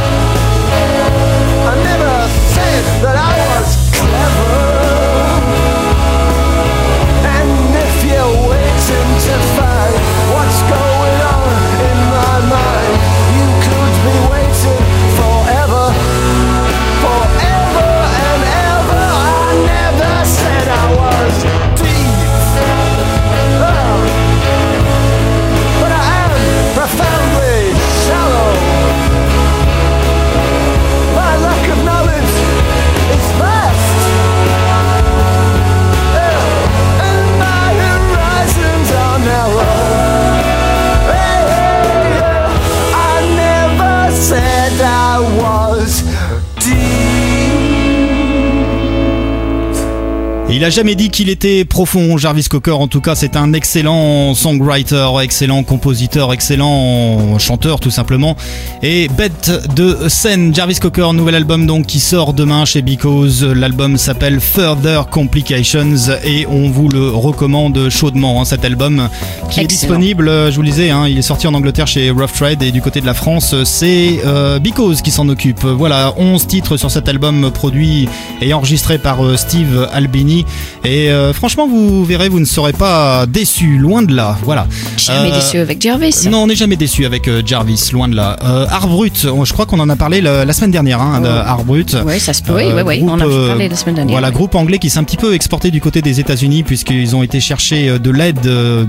I never said that I was clever. And if you're waiting to find what's going on in my mind, you could be waiting forever, forever and ever. I never said I was deep, oh, but I am profoundly shallow. My lack of knowledge is vast, and my horizons are narrow. I never said I was Il a jamais dit qu'il était profond, Jarvis Cocker. En tout cas, c'est un excellent songwriter, excellent compositeur, excellent chanteur, tout simplement. Et bête de scène, Jarvis Cocker, nouvel album donc qui sort demain chez Because. L'album s'appelle Further Complications et on vous le recommande chaudement, hein, cet album qui est disponible. Je vous le disais, hein, il est sorti en Angleterre chez Rough Trade et du côté de la France, c'est Because qui s'en occupe. Voilà, 11 titres sur cet album produit et enregistré par Steve Albini. Et franchement, vous verrez, vous ne serez pas déçus, loin de là. Voilà. Jamais déçu avec Jarvis. Non, on n'est jamais déçu avec Jarvis, loin de là. Art Brut, je crois qu'on en a parlé la semaine dernière, hein, de Art Brut. Oui, ça se peut. Oui, on a parlé la semaine dernière. Voilà, groupe anglais qui s'est un petit peu exporté du côté des États-Unis puisqu'ils ont été chercher de l'aide,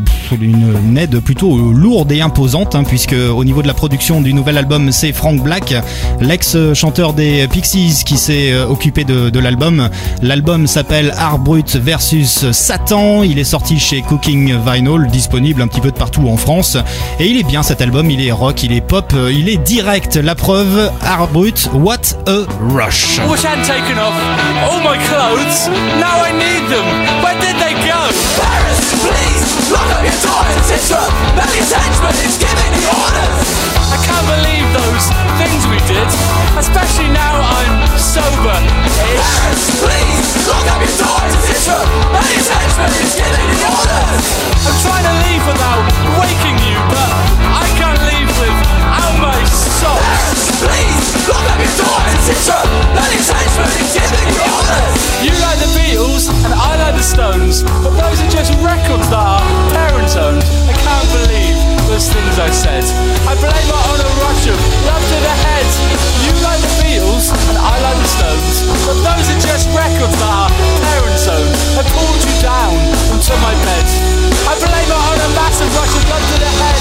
une aide plutôt lourde et imposante, hein, puisque au niveau de la production du nouvel album, c'est Frank Black, l'ex-chanteur des Pixies, qui s'est occupé de l'album. L'album s'appelle Art Brut versus Satan. Il est sorti chez Cooking Vinyl, disponible un petit peu de partout en France. Et il est bien cet album, il est rock, il est pop, il est direct. La preuve, Art Brut, What a Rush. I wish I hadn't taken off all my clothes. Now I need them. Where did they go? Paris, please, lock up your doors. It's a Melly's henchman is giving the orders. I can't believe those things we did, especially now I'm sober. Paris, please, lock up your doors. It's a Melly's henchman is giving the orders. I'm trying to leave without waking you, but I can't leave without my soul. Paris, please, lock up your doors. It's a Melly's henchman is giving the orders. You like the Beatles and I like the Stones, but those are just records that our parents owned. I can't believe those things I said. I blame it on a rush of love to the head. You like the Beatles and I like the Stones, but those are just records that our parents owned. I pulled you down onto my bed. I blame it on a massive rush of love to the head.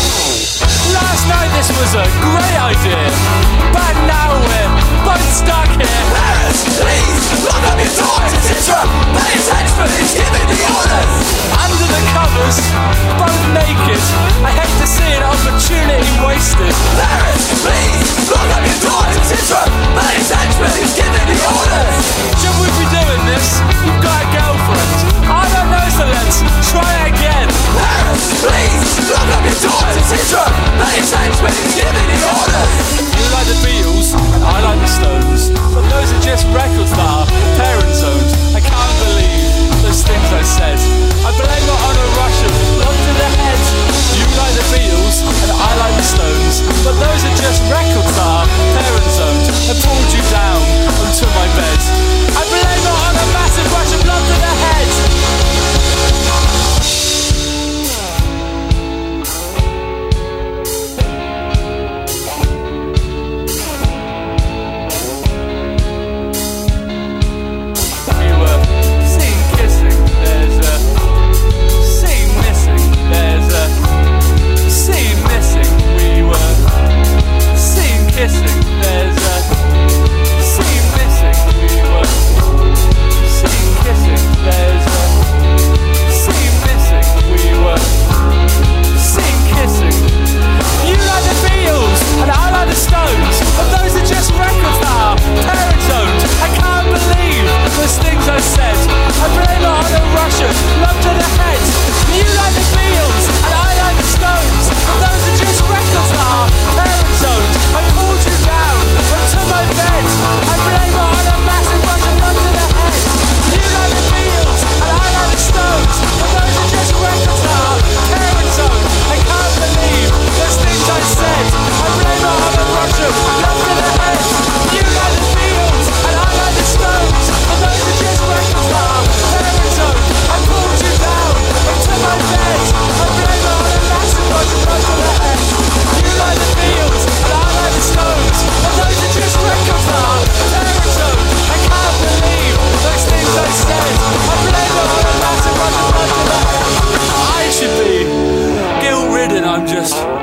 Last night this was a great idea, but now we're both stuck here. Paris, please, lock up your doors. It's a Melly's henchman is giving the orders. Under the covers, both naked, I hate to see an opportunity wasted. Paris, please, lock up your doors. It's a Melly's henchman is giving the orders. Should we be doing this? You've got a girlfriend. I don't know, so let's try again. Paris, please, lock up your doors. It's a Melly's henchman is giving the orders. You like the Beatles, and I like the Stones, but those are just records that our parents owned. I can't believe those things I said. I blame it on a rush of love to the head. You like the Beatles, and I like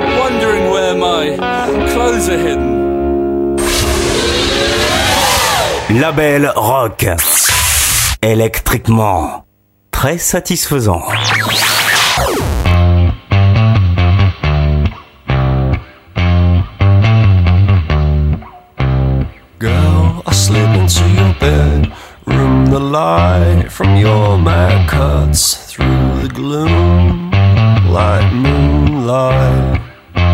wondering where my clothes are hidden. Label rock. Électriquement. Très satisfaisant. Girl, I slip into your bed. Room the light from your Mac cuts through the gloom like moonlight.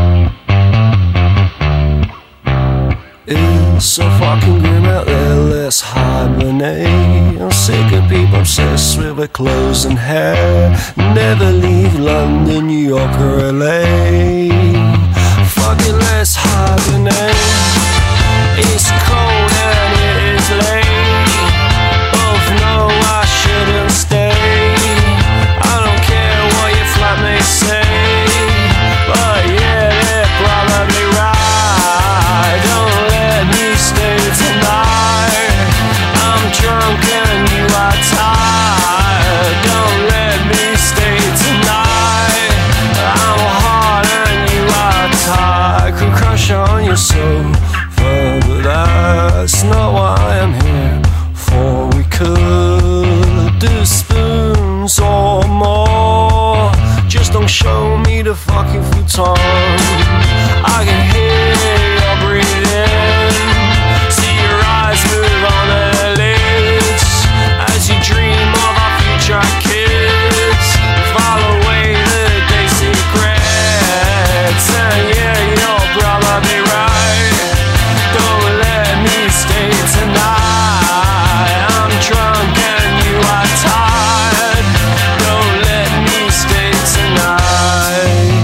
It's so fucking grim out there, let's hibernate. I'm sick of people obsessed with their clothes and hair. Never leave London, New York or LA. Fuck it, let's hibernate. It's cold and it is late. Both know I shouldn't stay. I don't care what your flatmates say, but yeah, they're probably right. Don't let me stay tonight. I'm drunk and you are tired. Don't let me stay tonight. I'm hard and you are tired. Could crush on your soul, but that's not why I'm here. For we could do spoons or more. Just don't show me the fucking futon. I can hear your breathing. See your eyes move on their lids as you dream of our future kids. File away the day secrets. And yeah, you're probably right. Don't let me stay tonight. I'm drunk and you are tired. Don't let me stay tonight.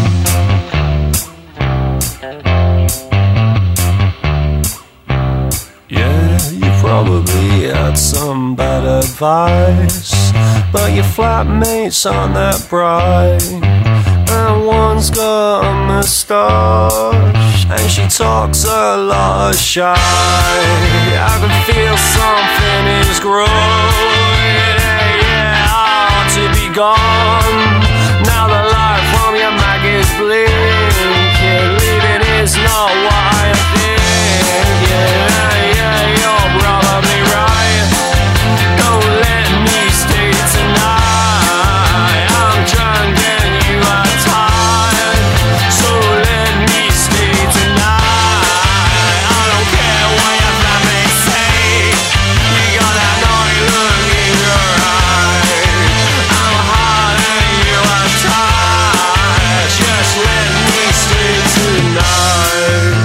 Yeah, you probably had some bad advice, but your flatmates aren't that bright. And one's got a moustache, and she talks a lot of shy. I can feel something is growing. Yeah, I ought to be gone. Now the light from your mag is blinking. Leaving is not what I think. Yeah, you're probably right. Don't let me stay tonight. I'm drunk and you are tired, so let me stay tonight. I don't care what your family say. You got that naughty look in your eye. I'm hard and you are tired. Just let me stay tonight.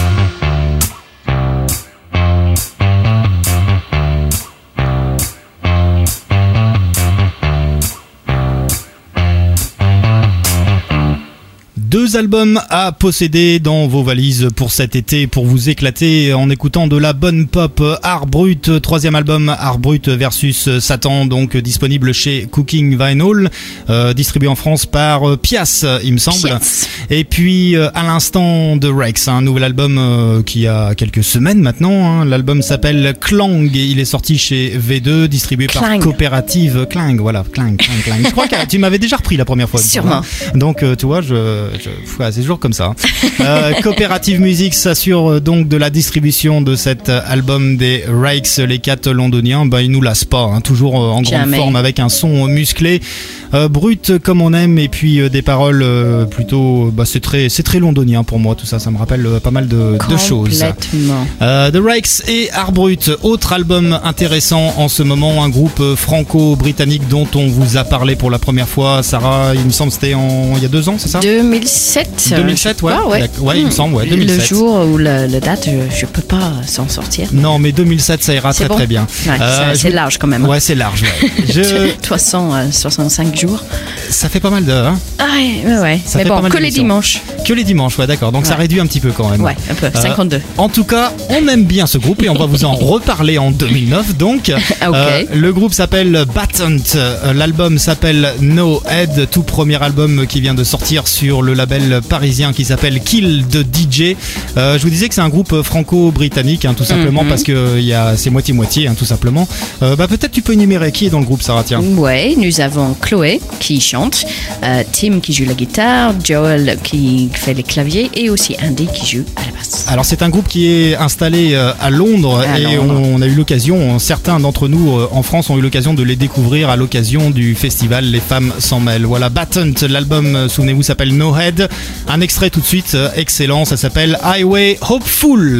Deux albums à posséder dans vos valises pour cet été, pour vous éclater en écoutant de la bonne pop. Art Brut, troisième album, Art Brut versus Satan, donc disponible chez Cooking Vinyl, distribué en France par Pias, il me semble. Pias. Et puis à l'instant The Rex, un nouvel album qui a quelques semaines maintenant. Hein. L'album s'appelle Clang et il est sorti chez V2, distribué par Coopérative Clang. Voilà, Clang. Je crois que tu m'avais déjà repris la première fois. Sûrement. Donc tu vois, ouais, c'est toujours comme ça. Coopérative Music s'assure donc de la distribution de cet album des Rakes, les 4 londoniens. Bah, ils nous lassent pas, hein, toujours en grande forme avec un son musclé, brut comme on aime, et puis des paroles plutôt. Bah, c'est très londonien pour moi, tout ça. Ça me rappelle pas mal de choses. Complètement. The Rakes et Art Brut, autre album intéressant en ce moment, un groupe franco-britannique dont on vous a parlé pour la première fois. Sarah, il me semble c'était il y a 2 ans, c'est ça? 2007. 2007, ouais. Ouais, il me semble, ouais, 2007. Le jour ou la date, je peux pas s'en sortir. Non, mais 2007, ça ira très bon. très bien. Ouais, c'est large quand même. Ouais, c'est large. Ouais. 365 jours. Ça fait pas mal de. Hein, ah ouais. Ça mais fait bon, pas mal que les d'émissions. dimanches. Que les dimanches, ouais, d'accord. Donc ça réduit un petit peu quand même. Ouais, un peu. 52. En tout cas, on aime bien ce groupe et on va vous en reparler en 2009. Donc, okay. Le groupe s'appelle Batant. L'album s'appelle No Head, tout premier album qui vient de sortir sur le label parisien qui s'appelle Kill the DJ. Je vous disais que c'est un groupe franco-britannique, hein, tout simplement parce que c'est moitié-moitié, hein, tout simplement. Peut-être tu peux énumérer qui est dans le groupe, Sarah, tiens. Ouais, nous avons Chloé qui chante, Tim qui joue la guitare, Joel qui qui fait les claviers, et aussi Andy qui joue à la basse. Alors c'est un groupe qui est installé à Londres et on a eu l'occasion, certains d'entre nous en France ont eu l'occasion de les découvrir à l'occasion du festival Les Femmes s'en mêlent. Voilà, Battent, l'album, souvenez-vous, s'appelle No Head. Un extrait tout de suite, excellent, ça s'appelle Highway Hopeful.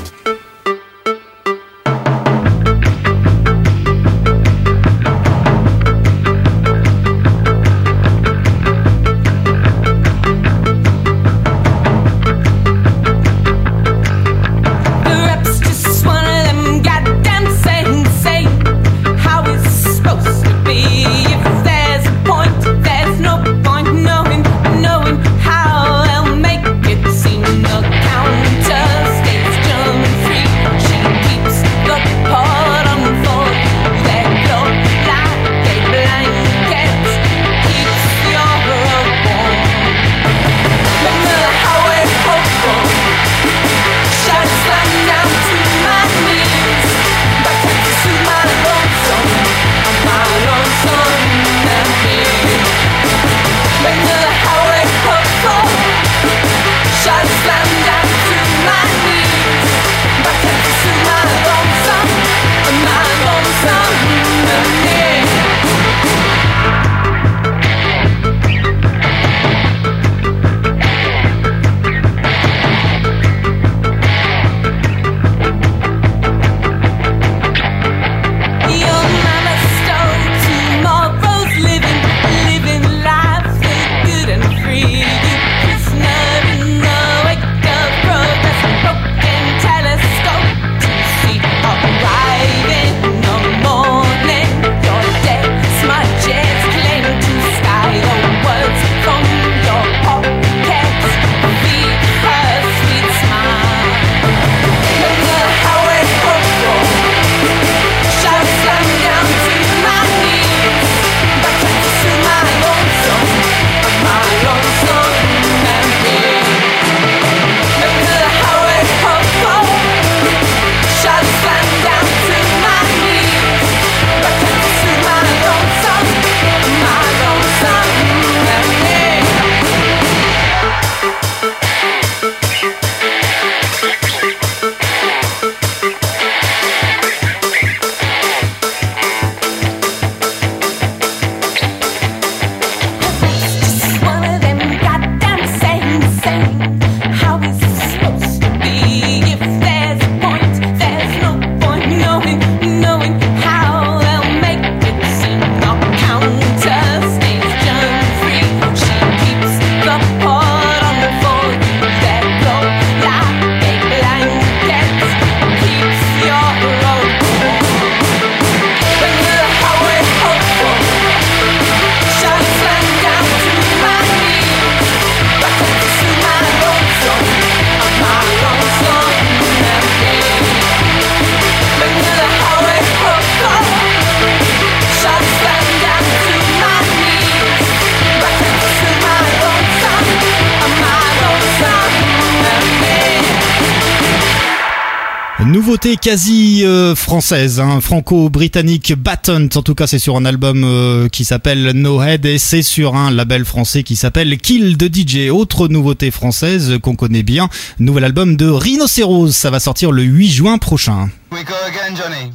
Nouveauté quasi française, hein, franco-britannique, Battent, en tout cas c'est sur un album qui s'appelle No Head et c'est sur un label français qui s'appelle Kill the DJ. Autre nouveauté française qu'on connaît bien, nouvel album de Rhinocéros, ça va sortir le 8 juin prochain. We go again, Johnny.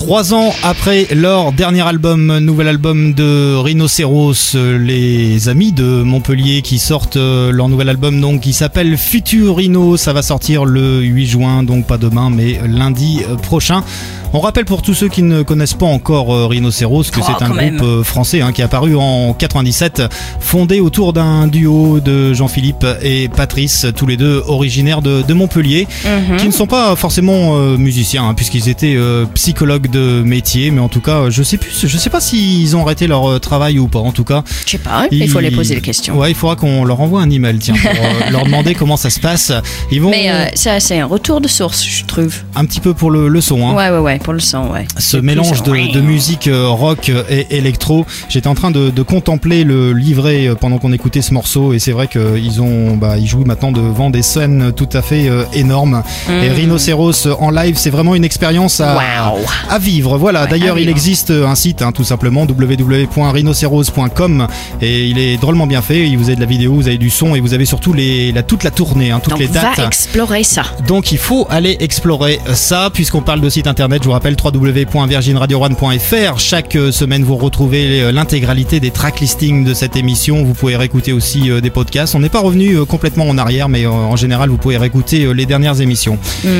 3 ans après leur dernier album, nouvel album de Rhinocéros, les amis de Montpellier qui sortent leur nouvel album donc qui s'appelle Futur Rhino. Ça va sortir le 8 juin, donc pas demain mais lundi prochain. On rappelle pour tous ceux qui ne connaissent pas encore Rhinocéros que c'est un groupe français qui est apparu en 97, fondé autour d'un duo de Jean-Philippe et Patrice, tous les deux originaires de Montpellier, qui ne sont pas forcément musiciens puisqu'ils étaient psychologues de métier, mais en tout cas je sais pas s'ils ont arrêté leur travail ou pas. En tout cas, je sais pas, il faut les poser les questions. Ouais, il faudra qu'on leur envoie un email pour leur demander comment ça se passe. Ils vont. Mais ça c'est un retour de source, je trouve. Un petit peu pour le son. Ouais, pour le son, ouais. Ce mélange de musique rock et électro. J'étais en train de contempler le livret pendant qu'on écoutait ce morceau et c'est vrai qu'ils ils jouent maintenant devant des scènes tout à fait énormes. Et Rhinocéros en live, c'est vraiment une expérience à vivre. Voilà. Ouais, d'ailleurs, il existe un site, tout simplement www.rhinoceros.com et il est drôlement bien fait. Vous avez de la vidéo, vous avez du son et vous avez surtout toute la tournée, toutes donc les dates. Va explorer ça. Donc il faut aller explorer ça puisqu'on parle de site internet. Je vous rappelle www.virginradio1.fr. Chaque semaine, vous retrouvez l'intégralité des track listings de cette émission. Vous pouvez réécouter aussi des podcasts. On n'est pas revenu complètement en arrière, mais en général, vous pouvez réécouter les dernières émissions.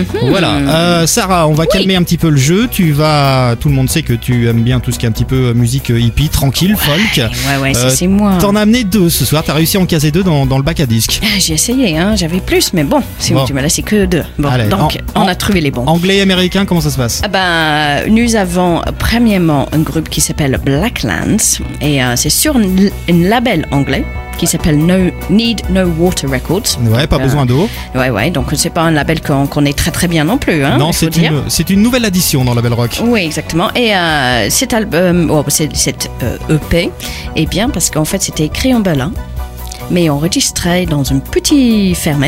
Voilà. Sarah, on va calmer un petit peu le jeu. Tout le monde sait que tu aimes bien tout ce qui est un petit peu musique hippie, tranquille, folk. Ouais, c'est moi. T'en as amené 2 ce soir. T'as réussi à en caser 2 dans le bac à disque. J'ai essayé, j'avais plus, mais bon, tu m'as laissé que 2. Bon, allez, donc on a trouvé les bons. Anglais, américain, comment ça se passe? Nous avons premièrement un groupe qui s'appelle Blacklands et c'est sur un label anglais qui s'appelle Need No Water Records. Ouais, pas besoin d'eau. Ouais, donc c'est pas un label qu'on connaît très très bien non plus. Non, c'est une nouvelle addition dans le label rock. Oui, exactement. Et cet album, cette EP est bien parce qu'en fait c'était écrit en berlin, mais enregistré dans une petite ferme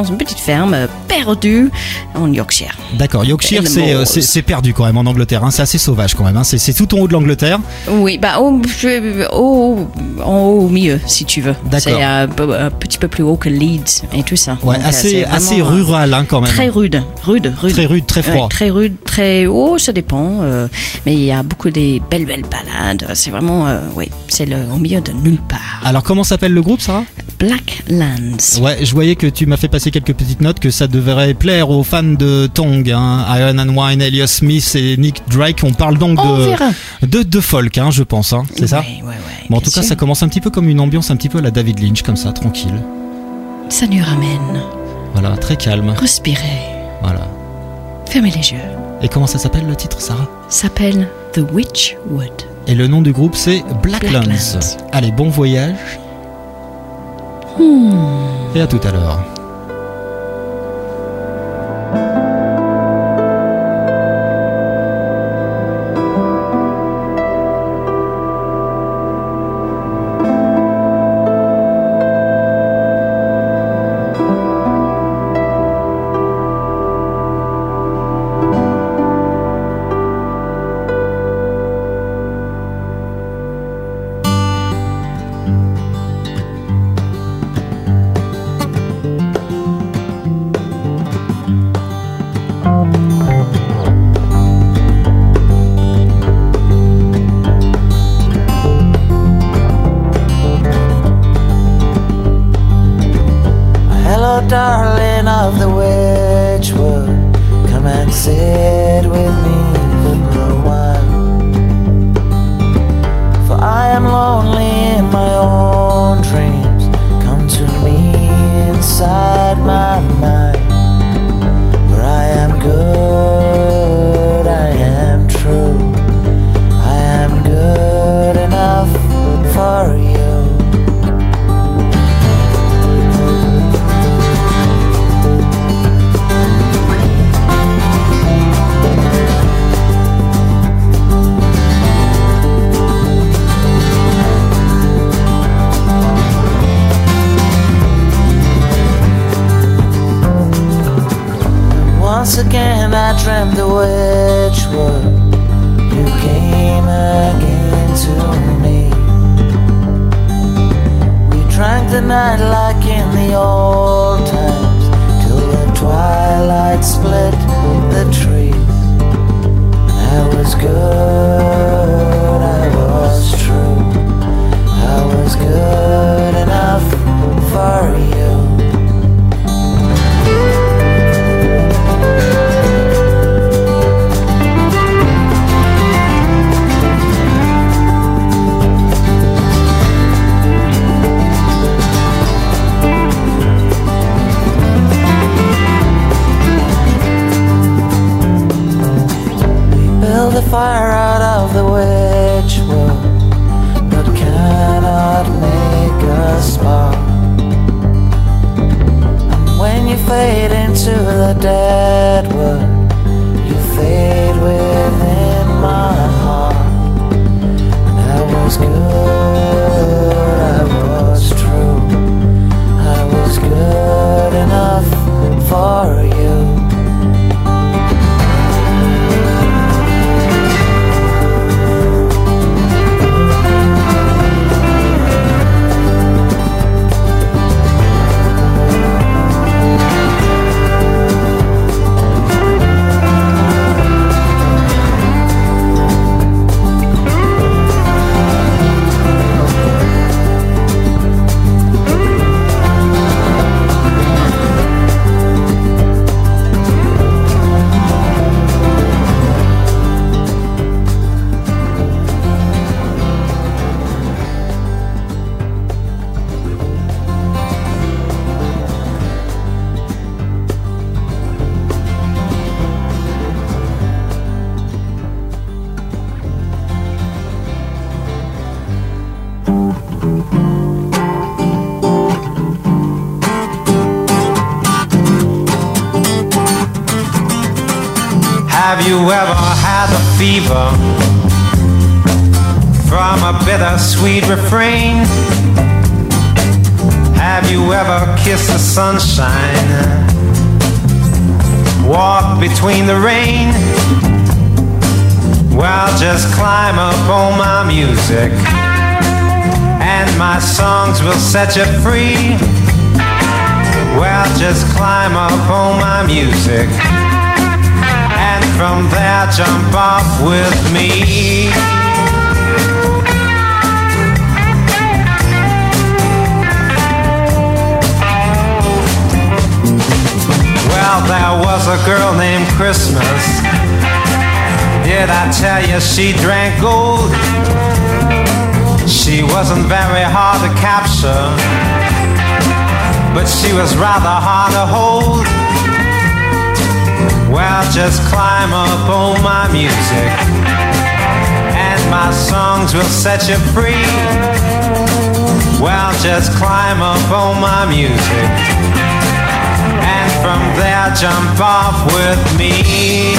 perdue en Yorkshire. D'accord, Yorkshire c'est perdu quand même en Angleterre, c'est assez sauvage quand même, c'est tout en haut de l'Angleterre. Oui, en haut au milieu si tu veux. D'accord. C'est un petit peu plus haut que Leeds et tout ça. Ouais, donc, assez rural quand même. Très rude. Très rude, très froid. Très rude, très haut, ça dépend. Mais il y a beaucoup des belles balades. C'est vraiment, c'est au milieu de nulle part. Alors comment s'appelle le groupe, Sarah? Blacklands. Ouais, je voyais que tu m'as fait passer quelques petites notes, que ça devrait plaire aux fans de Tongue, Iron and Wine, Elliot Smith et Nick Drake. On parle donc de folk, je pense, c'est ça? Ouais. Bon, en tout cas, ça commence un petit peu comme une ambiance un petit peu à la David Lynch, comme ça, tranquille. Ça nous ramène. Voilà, très calme. Respirez. Voilà. Fermez les yeux. Et comment ça s'appelle le titre, Sarah? S'appelle The Witchwood. Et le nom du groupe, c'est Blacklands. Allez, bon voyage. Et à tout à l'heure. Darling of the Witchwood, come and sit with me for a while. For I am lonely in my own dreams. Come to me inside my mind, where I am good, I am true, I am good enough for you. Once again I dreamt the Witchwood. You came again to me. We drank the night like in the old times, till the twilight split the trees. And I was good, I was true. I was good enough for you. The fire out of the witch wood, but cannot make a spark. And when you fade into the dead wood, you fade within my heart. And I was good, I was true, I was good enough for you. Have you ever had a fever from a bittersweet refrain? Have you ever kissed the sunshine, walked between the rain? Well, just climb up on my music and my songs will set you free. Well, just climb up on my music and from there jump off with me. Well, there was a girl named Christmas. Did I tell you she drank gold? She wasn't very hard to capture, but she was rather hard to hold. Well, just climb up on my music and my songs will set you free. Well, just climb up on my music and from there jump off with me.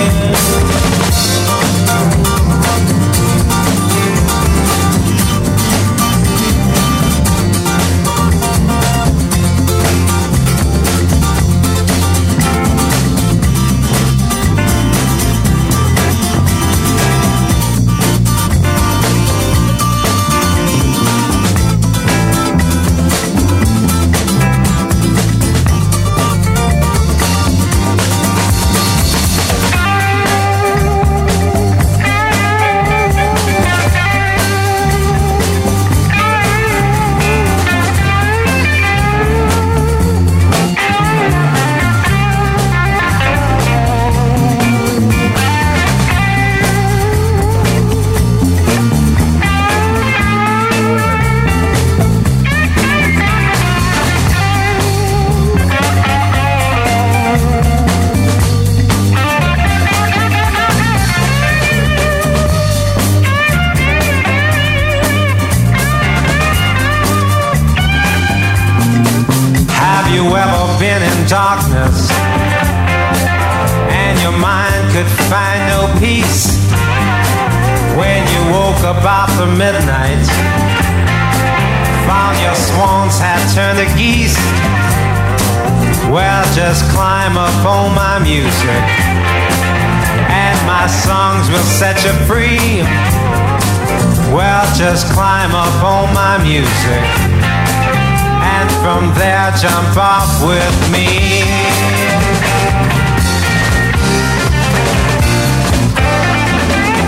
Darkness and your mind could find no peace when you woke up after midnight, found your swans had turned to geese. Well, just climb up on my music and my songs will set you free. Well, just climb up on my music and from there jump off with me.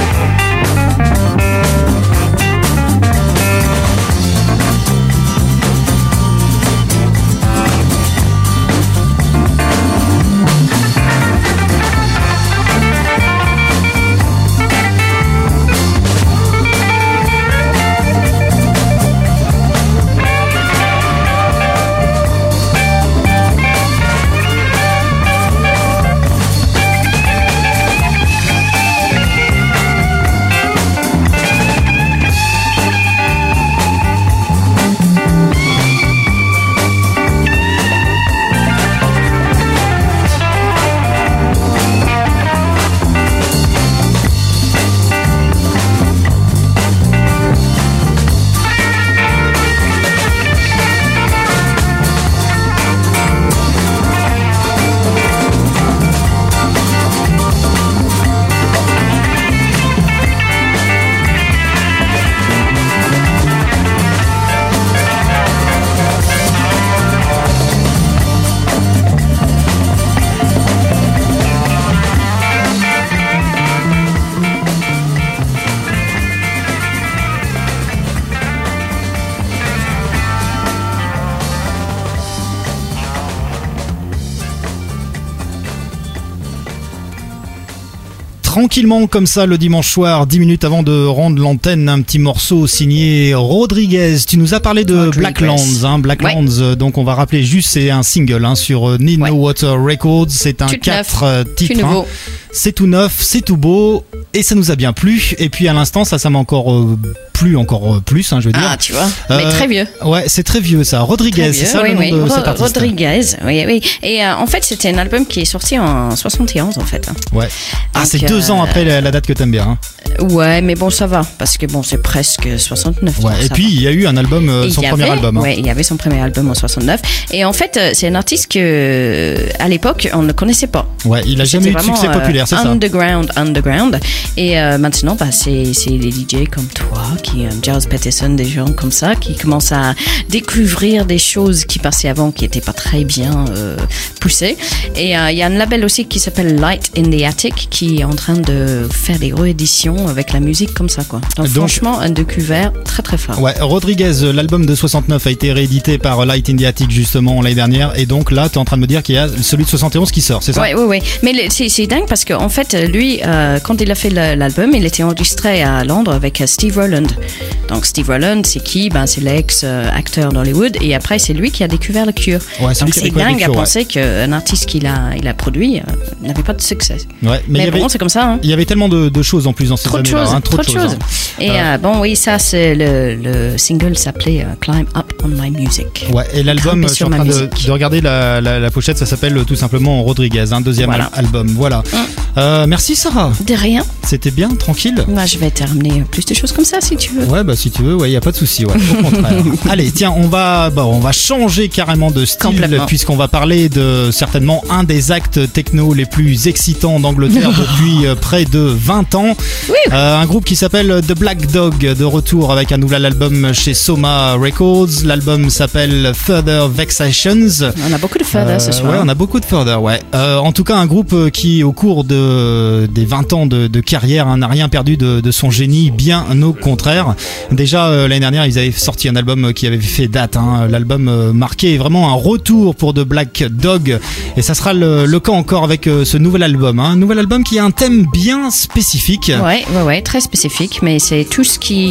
tranquillement comme ça le dimanche soir, 10 minutes avant de rendre l'antenne, un petit morceau signé Rodriguez. Tu nous as parlé de Blacklands, hein, Blacklands, donc on va rappeler juste, c'est un single sur Need No Water Records, c'est un 4 titres. Hein. C'est tout neuf, c'est tout beau et ça nous a bien plu. Et puis à l'instant, ça m'a encore plu encore plus, hein, je veux dire. Ah, tu vois, mais très vieux. Ouais, c'est très vieux ça. Rodriguez, c'est ça le nom de cet artiste. Rodriguez, oui. Et en fait, c'était un album qui est sorti en 71 en fait. Ouais. Ah, donc, c'est 2 ans après la date que t'aimes bien. Hein. Ouais, mais bon, ça va parce que bon, c'est presque 69. Ouais. Et puis il y a eu un album, son premier album. Hein. Ouais, il y avait son premier album en 69. Et en fait, c'est un artiste que à l'époque on ne connaissait pas. Ouais, il a jamais eu de succès populaire, c'est ça. Underground. Et maintenant, c'est les DJ comme toi, Giles Peterson, des gens comme ça, qui commencent à découvrir des choses qui passaient avant, qui n'étaient pas très bien poussées. Et il y a un label aussi qui s'appelle Light in the Attic, qui est en train de faire des rééditions avec la musique comme ça, quoi. Donc franchement, un découvert très très fort. Ouais, Rodriguez, l'album de 69 a été réédité par Light in the Attic justement l'année dernière, et donc là, tu es en train de me dire qu'il y a celui de 71 qui sort, c'est ça? Oui. Mais c'est dingue parce qu'en fait, lui, quand il a fait l'album, il était enregistré à Londres avec Steve Rowland. Donc Steve Rowland, c'est qui? C'est l'ex-acteur d'Hollywood, et après c'est lui qui a découvert le Cure. Ouais, donc c'est dingue à penser qu'un artiste qu'il a produit n'avait pas de succès. Ouais, mais bon, c'est comme ça. Hein. Il y avait tellement de choses en plus dans ces années-là. Trop de choses. Hein. Et oui, ça c'est le single s'appelait Climb Up on My Music. Ouais, et l'album, je suis en train de regarder la pochette, ça s'appelle tout simplement Rodriguez, deuxième album. Voilà. Merci Sarah. De rien. C'était bien, tranquille. Moi, je vais te ramener plus de choses comme ça si tu veux. Ouais, si tu veux, il y a pas de souci, au contraire. Allez, tiens, on va changer carrément de style puisqu'on va parler de certainement un des actes techno les plus excitants d'Angleterre depuis près de 20 ans. Oui. Un groupe qui s'appelle The Black Dog, de retour avec un nouvel album chez Soma Records. L'album s'appelle Further Vexations. On a beaucoup de Further ce soir. Ouais, on a beaucoup de Further, ouais. En tout cas, un groupe qui, au cours des 20 ans de carrière, n'a rien perdu de son génie, bien au contraire. Déjà, l'année dernière, ils avaient sorti un album qui avait fait date. L'album marquait vraiment un retour pour The Black Dog. Et ça sera le cas encore avec ce nouvel album. Un nouvel album qui a un thème bien spécifique. Ouais, très spécifique. Mais c'est tout ce qui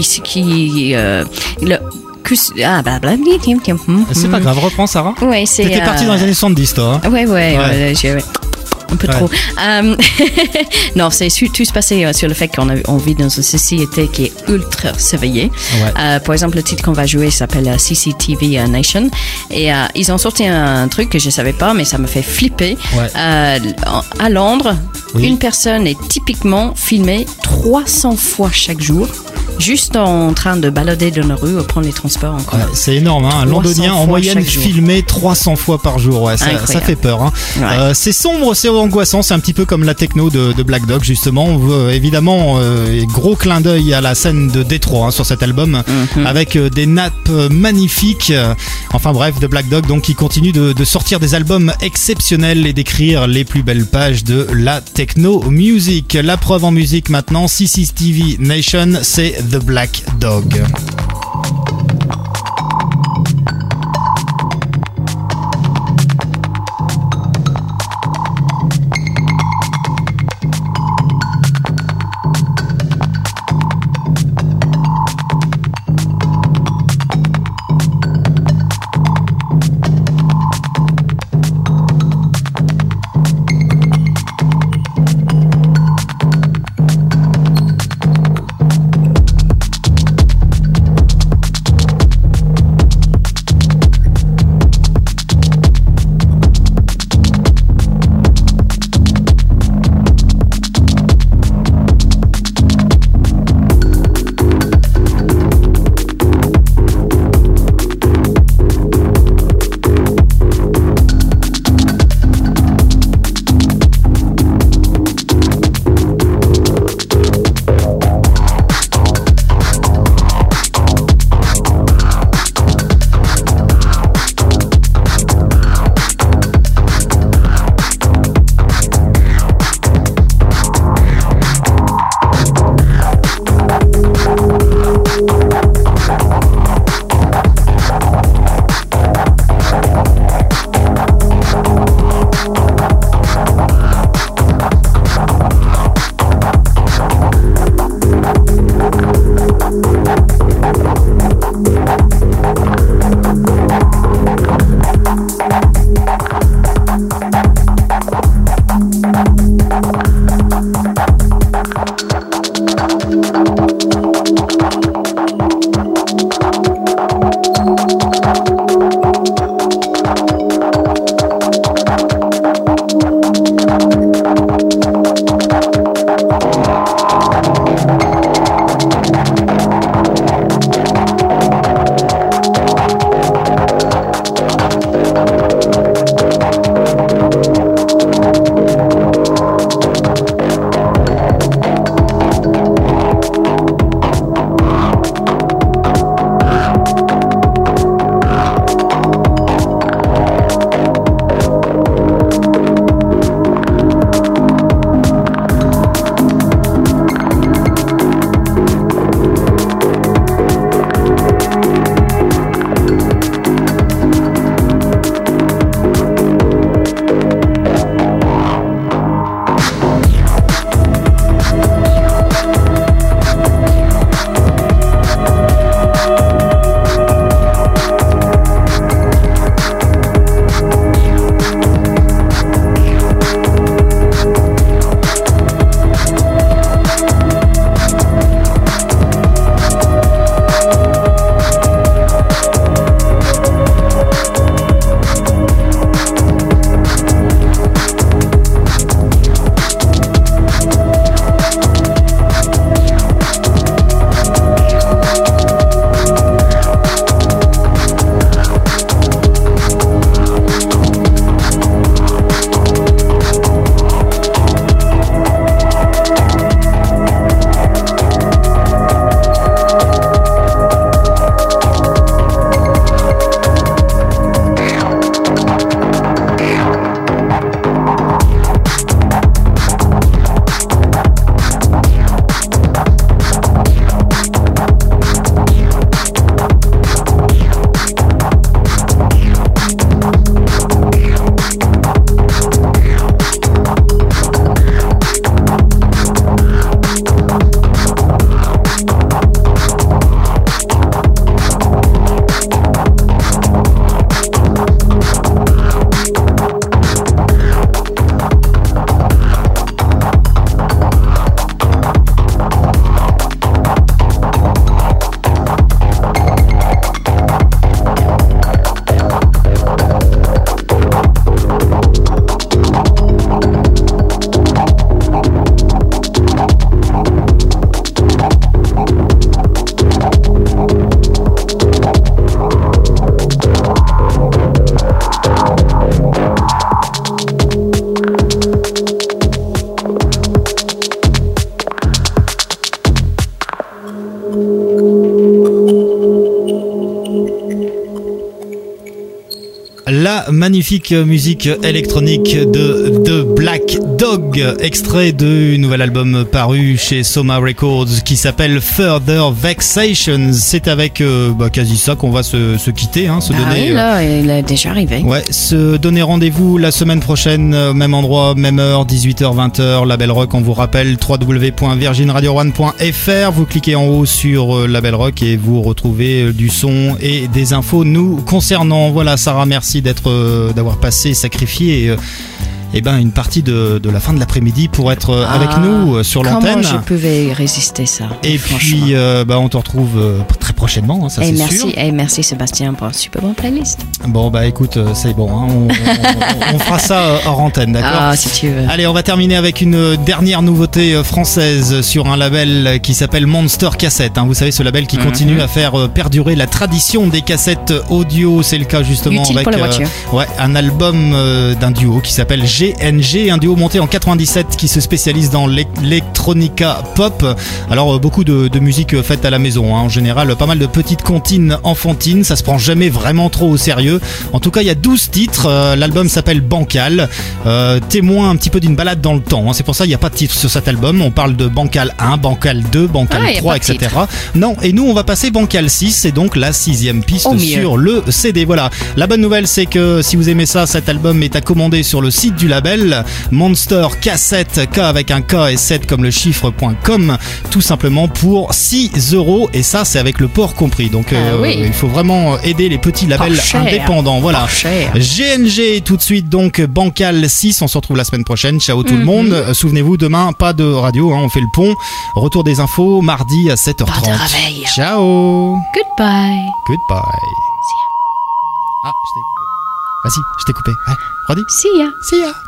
c'est pas grave, reprends Sarah. Ouais, c'est. T'étais parti dans les années 70, toi. Ouais. Un peu trop. Non, c'est tout se passait sur le fait qu'on vit dans une société qui est ultra surveillée. Ouais. Par exemple, le titre qu'on va jouer s'appelle CCTV Nation. Et ils ont sorti un truc que je savais pas, mais ça me fait flipper. Ouais. À Londres, une personne est typiquement filmée 300 fois chaque jour. Juste en train de balader dans la rue ou prendre les transports en commun. C'est énorme, un Londonien en moyenne filmé 300 fois par jour. Ça fait peur. C'est sombre, c'est angoissant, c'est un petit peu comme la techno de Black Dog justement. Évidemment, gros clin d'œil à la scène de Détroit sur cet album, avec des nappes magnifiques. Enfin bref, de Black Dog donc qui continue de sortir des albums exceptionnels et d'écrire les plus belles pages de la techno music. La preuve en musique maintenant, CCTV Nation, c'est The Black Dog. La magnifique musique électronique de The Black Dog, extrait du nouvel album paru chez Soma Records qui s'appelle Further Vexations. C'est avec quasi ça qu'on va se quitter, hein, se donner. Oui, là, il est déjà arrivé. Ouais, se donner rendez-vous la semaine prochaine, même endroit, même heure, 18h-20h, Label Rock. On vous rappelle www.virginradio1.fr. Vous cliquez en haut sur Label Rock et vous retrouvez du son et des infos nous concernant. Voilà, Sarah, merci d'avoir passé, sacrifié une partie de la fin de l'après-midi pour être avec nous sur l'antenne. Comment je pouvais résister ça? Et puis on te retrouve très prochainement, hein, ça et c'est merci, sûr. Et merci Sébastien pour un super bon playlist. Bon écoute, c'est bon, hein, on fera ça hors antenne, d'accord? Ah, si tu veux. Allez, on va terminer avec une dernière nouveauté française sur un label qui s'appelle Monster Cassette, hein. Vous savez, ce label qui continue à faire perdurer la tradition des cassettes audio. C'est le cas justement utile avec pour la voiture. un album d'un duo qui s'appelle GNG, un duo monté en 97 qui se spécialise dans l'electronica pop. Alors beaucoup de musique faite à la maison, hein. En général pas mal de petites comptines enfantines, ça se prend jamais vraiment trop au sérieux. En tout cas, il y a 12 titres, l'album s'appelle Bancal, témoin un petit peu d'une balade dans le temps, hein. C'est pour ça qu'il n'y a pas de titre sur cet album. On parle de Bancal 1, Bancal 2, Bancal 3, etc. Non, et nous on va passer Bancal 6, c'est donc la 6e piste sur le CD. Voilà, la bonne nouvelle c'est que si vous aimez ça, cet album est à commander sur le site du label Monster Cassette, K avec un K et 7 comme le chiffre.com, tout simplement pour 6€, et ça c'est avec le transport compris. Donc oui. il faut vraiment aider les petits labels Pas cher. indépendants. Voilà. Pas cher. GNG tout de suite, donc Bancal 6. On se retrouve la semaine prochaine. Ciao tout le monde. Souvenez-vous, demain, pas de radio, hein, on fait le pont. Retour des infos mardi à 7h30. Pas de réveil. Ciao. Goodbye. Goodbye. Ah, je t'ai coupé. Vas-y, je t'ai coupé. Ouais, redis. See ya. See ya.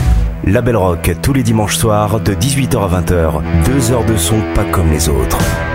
Label Rock tous les dimanches soirs de 18h à 20h. 2 heures de son pas comme les autres.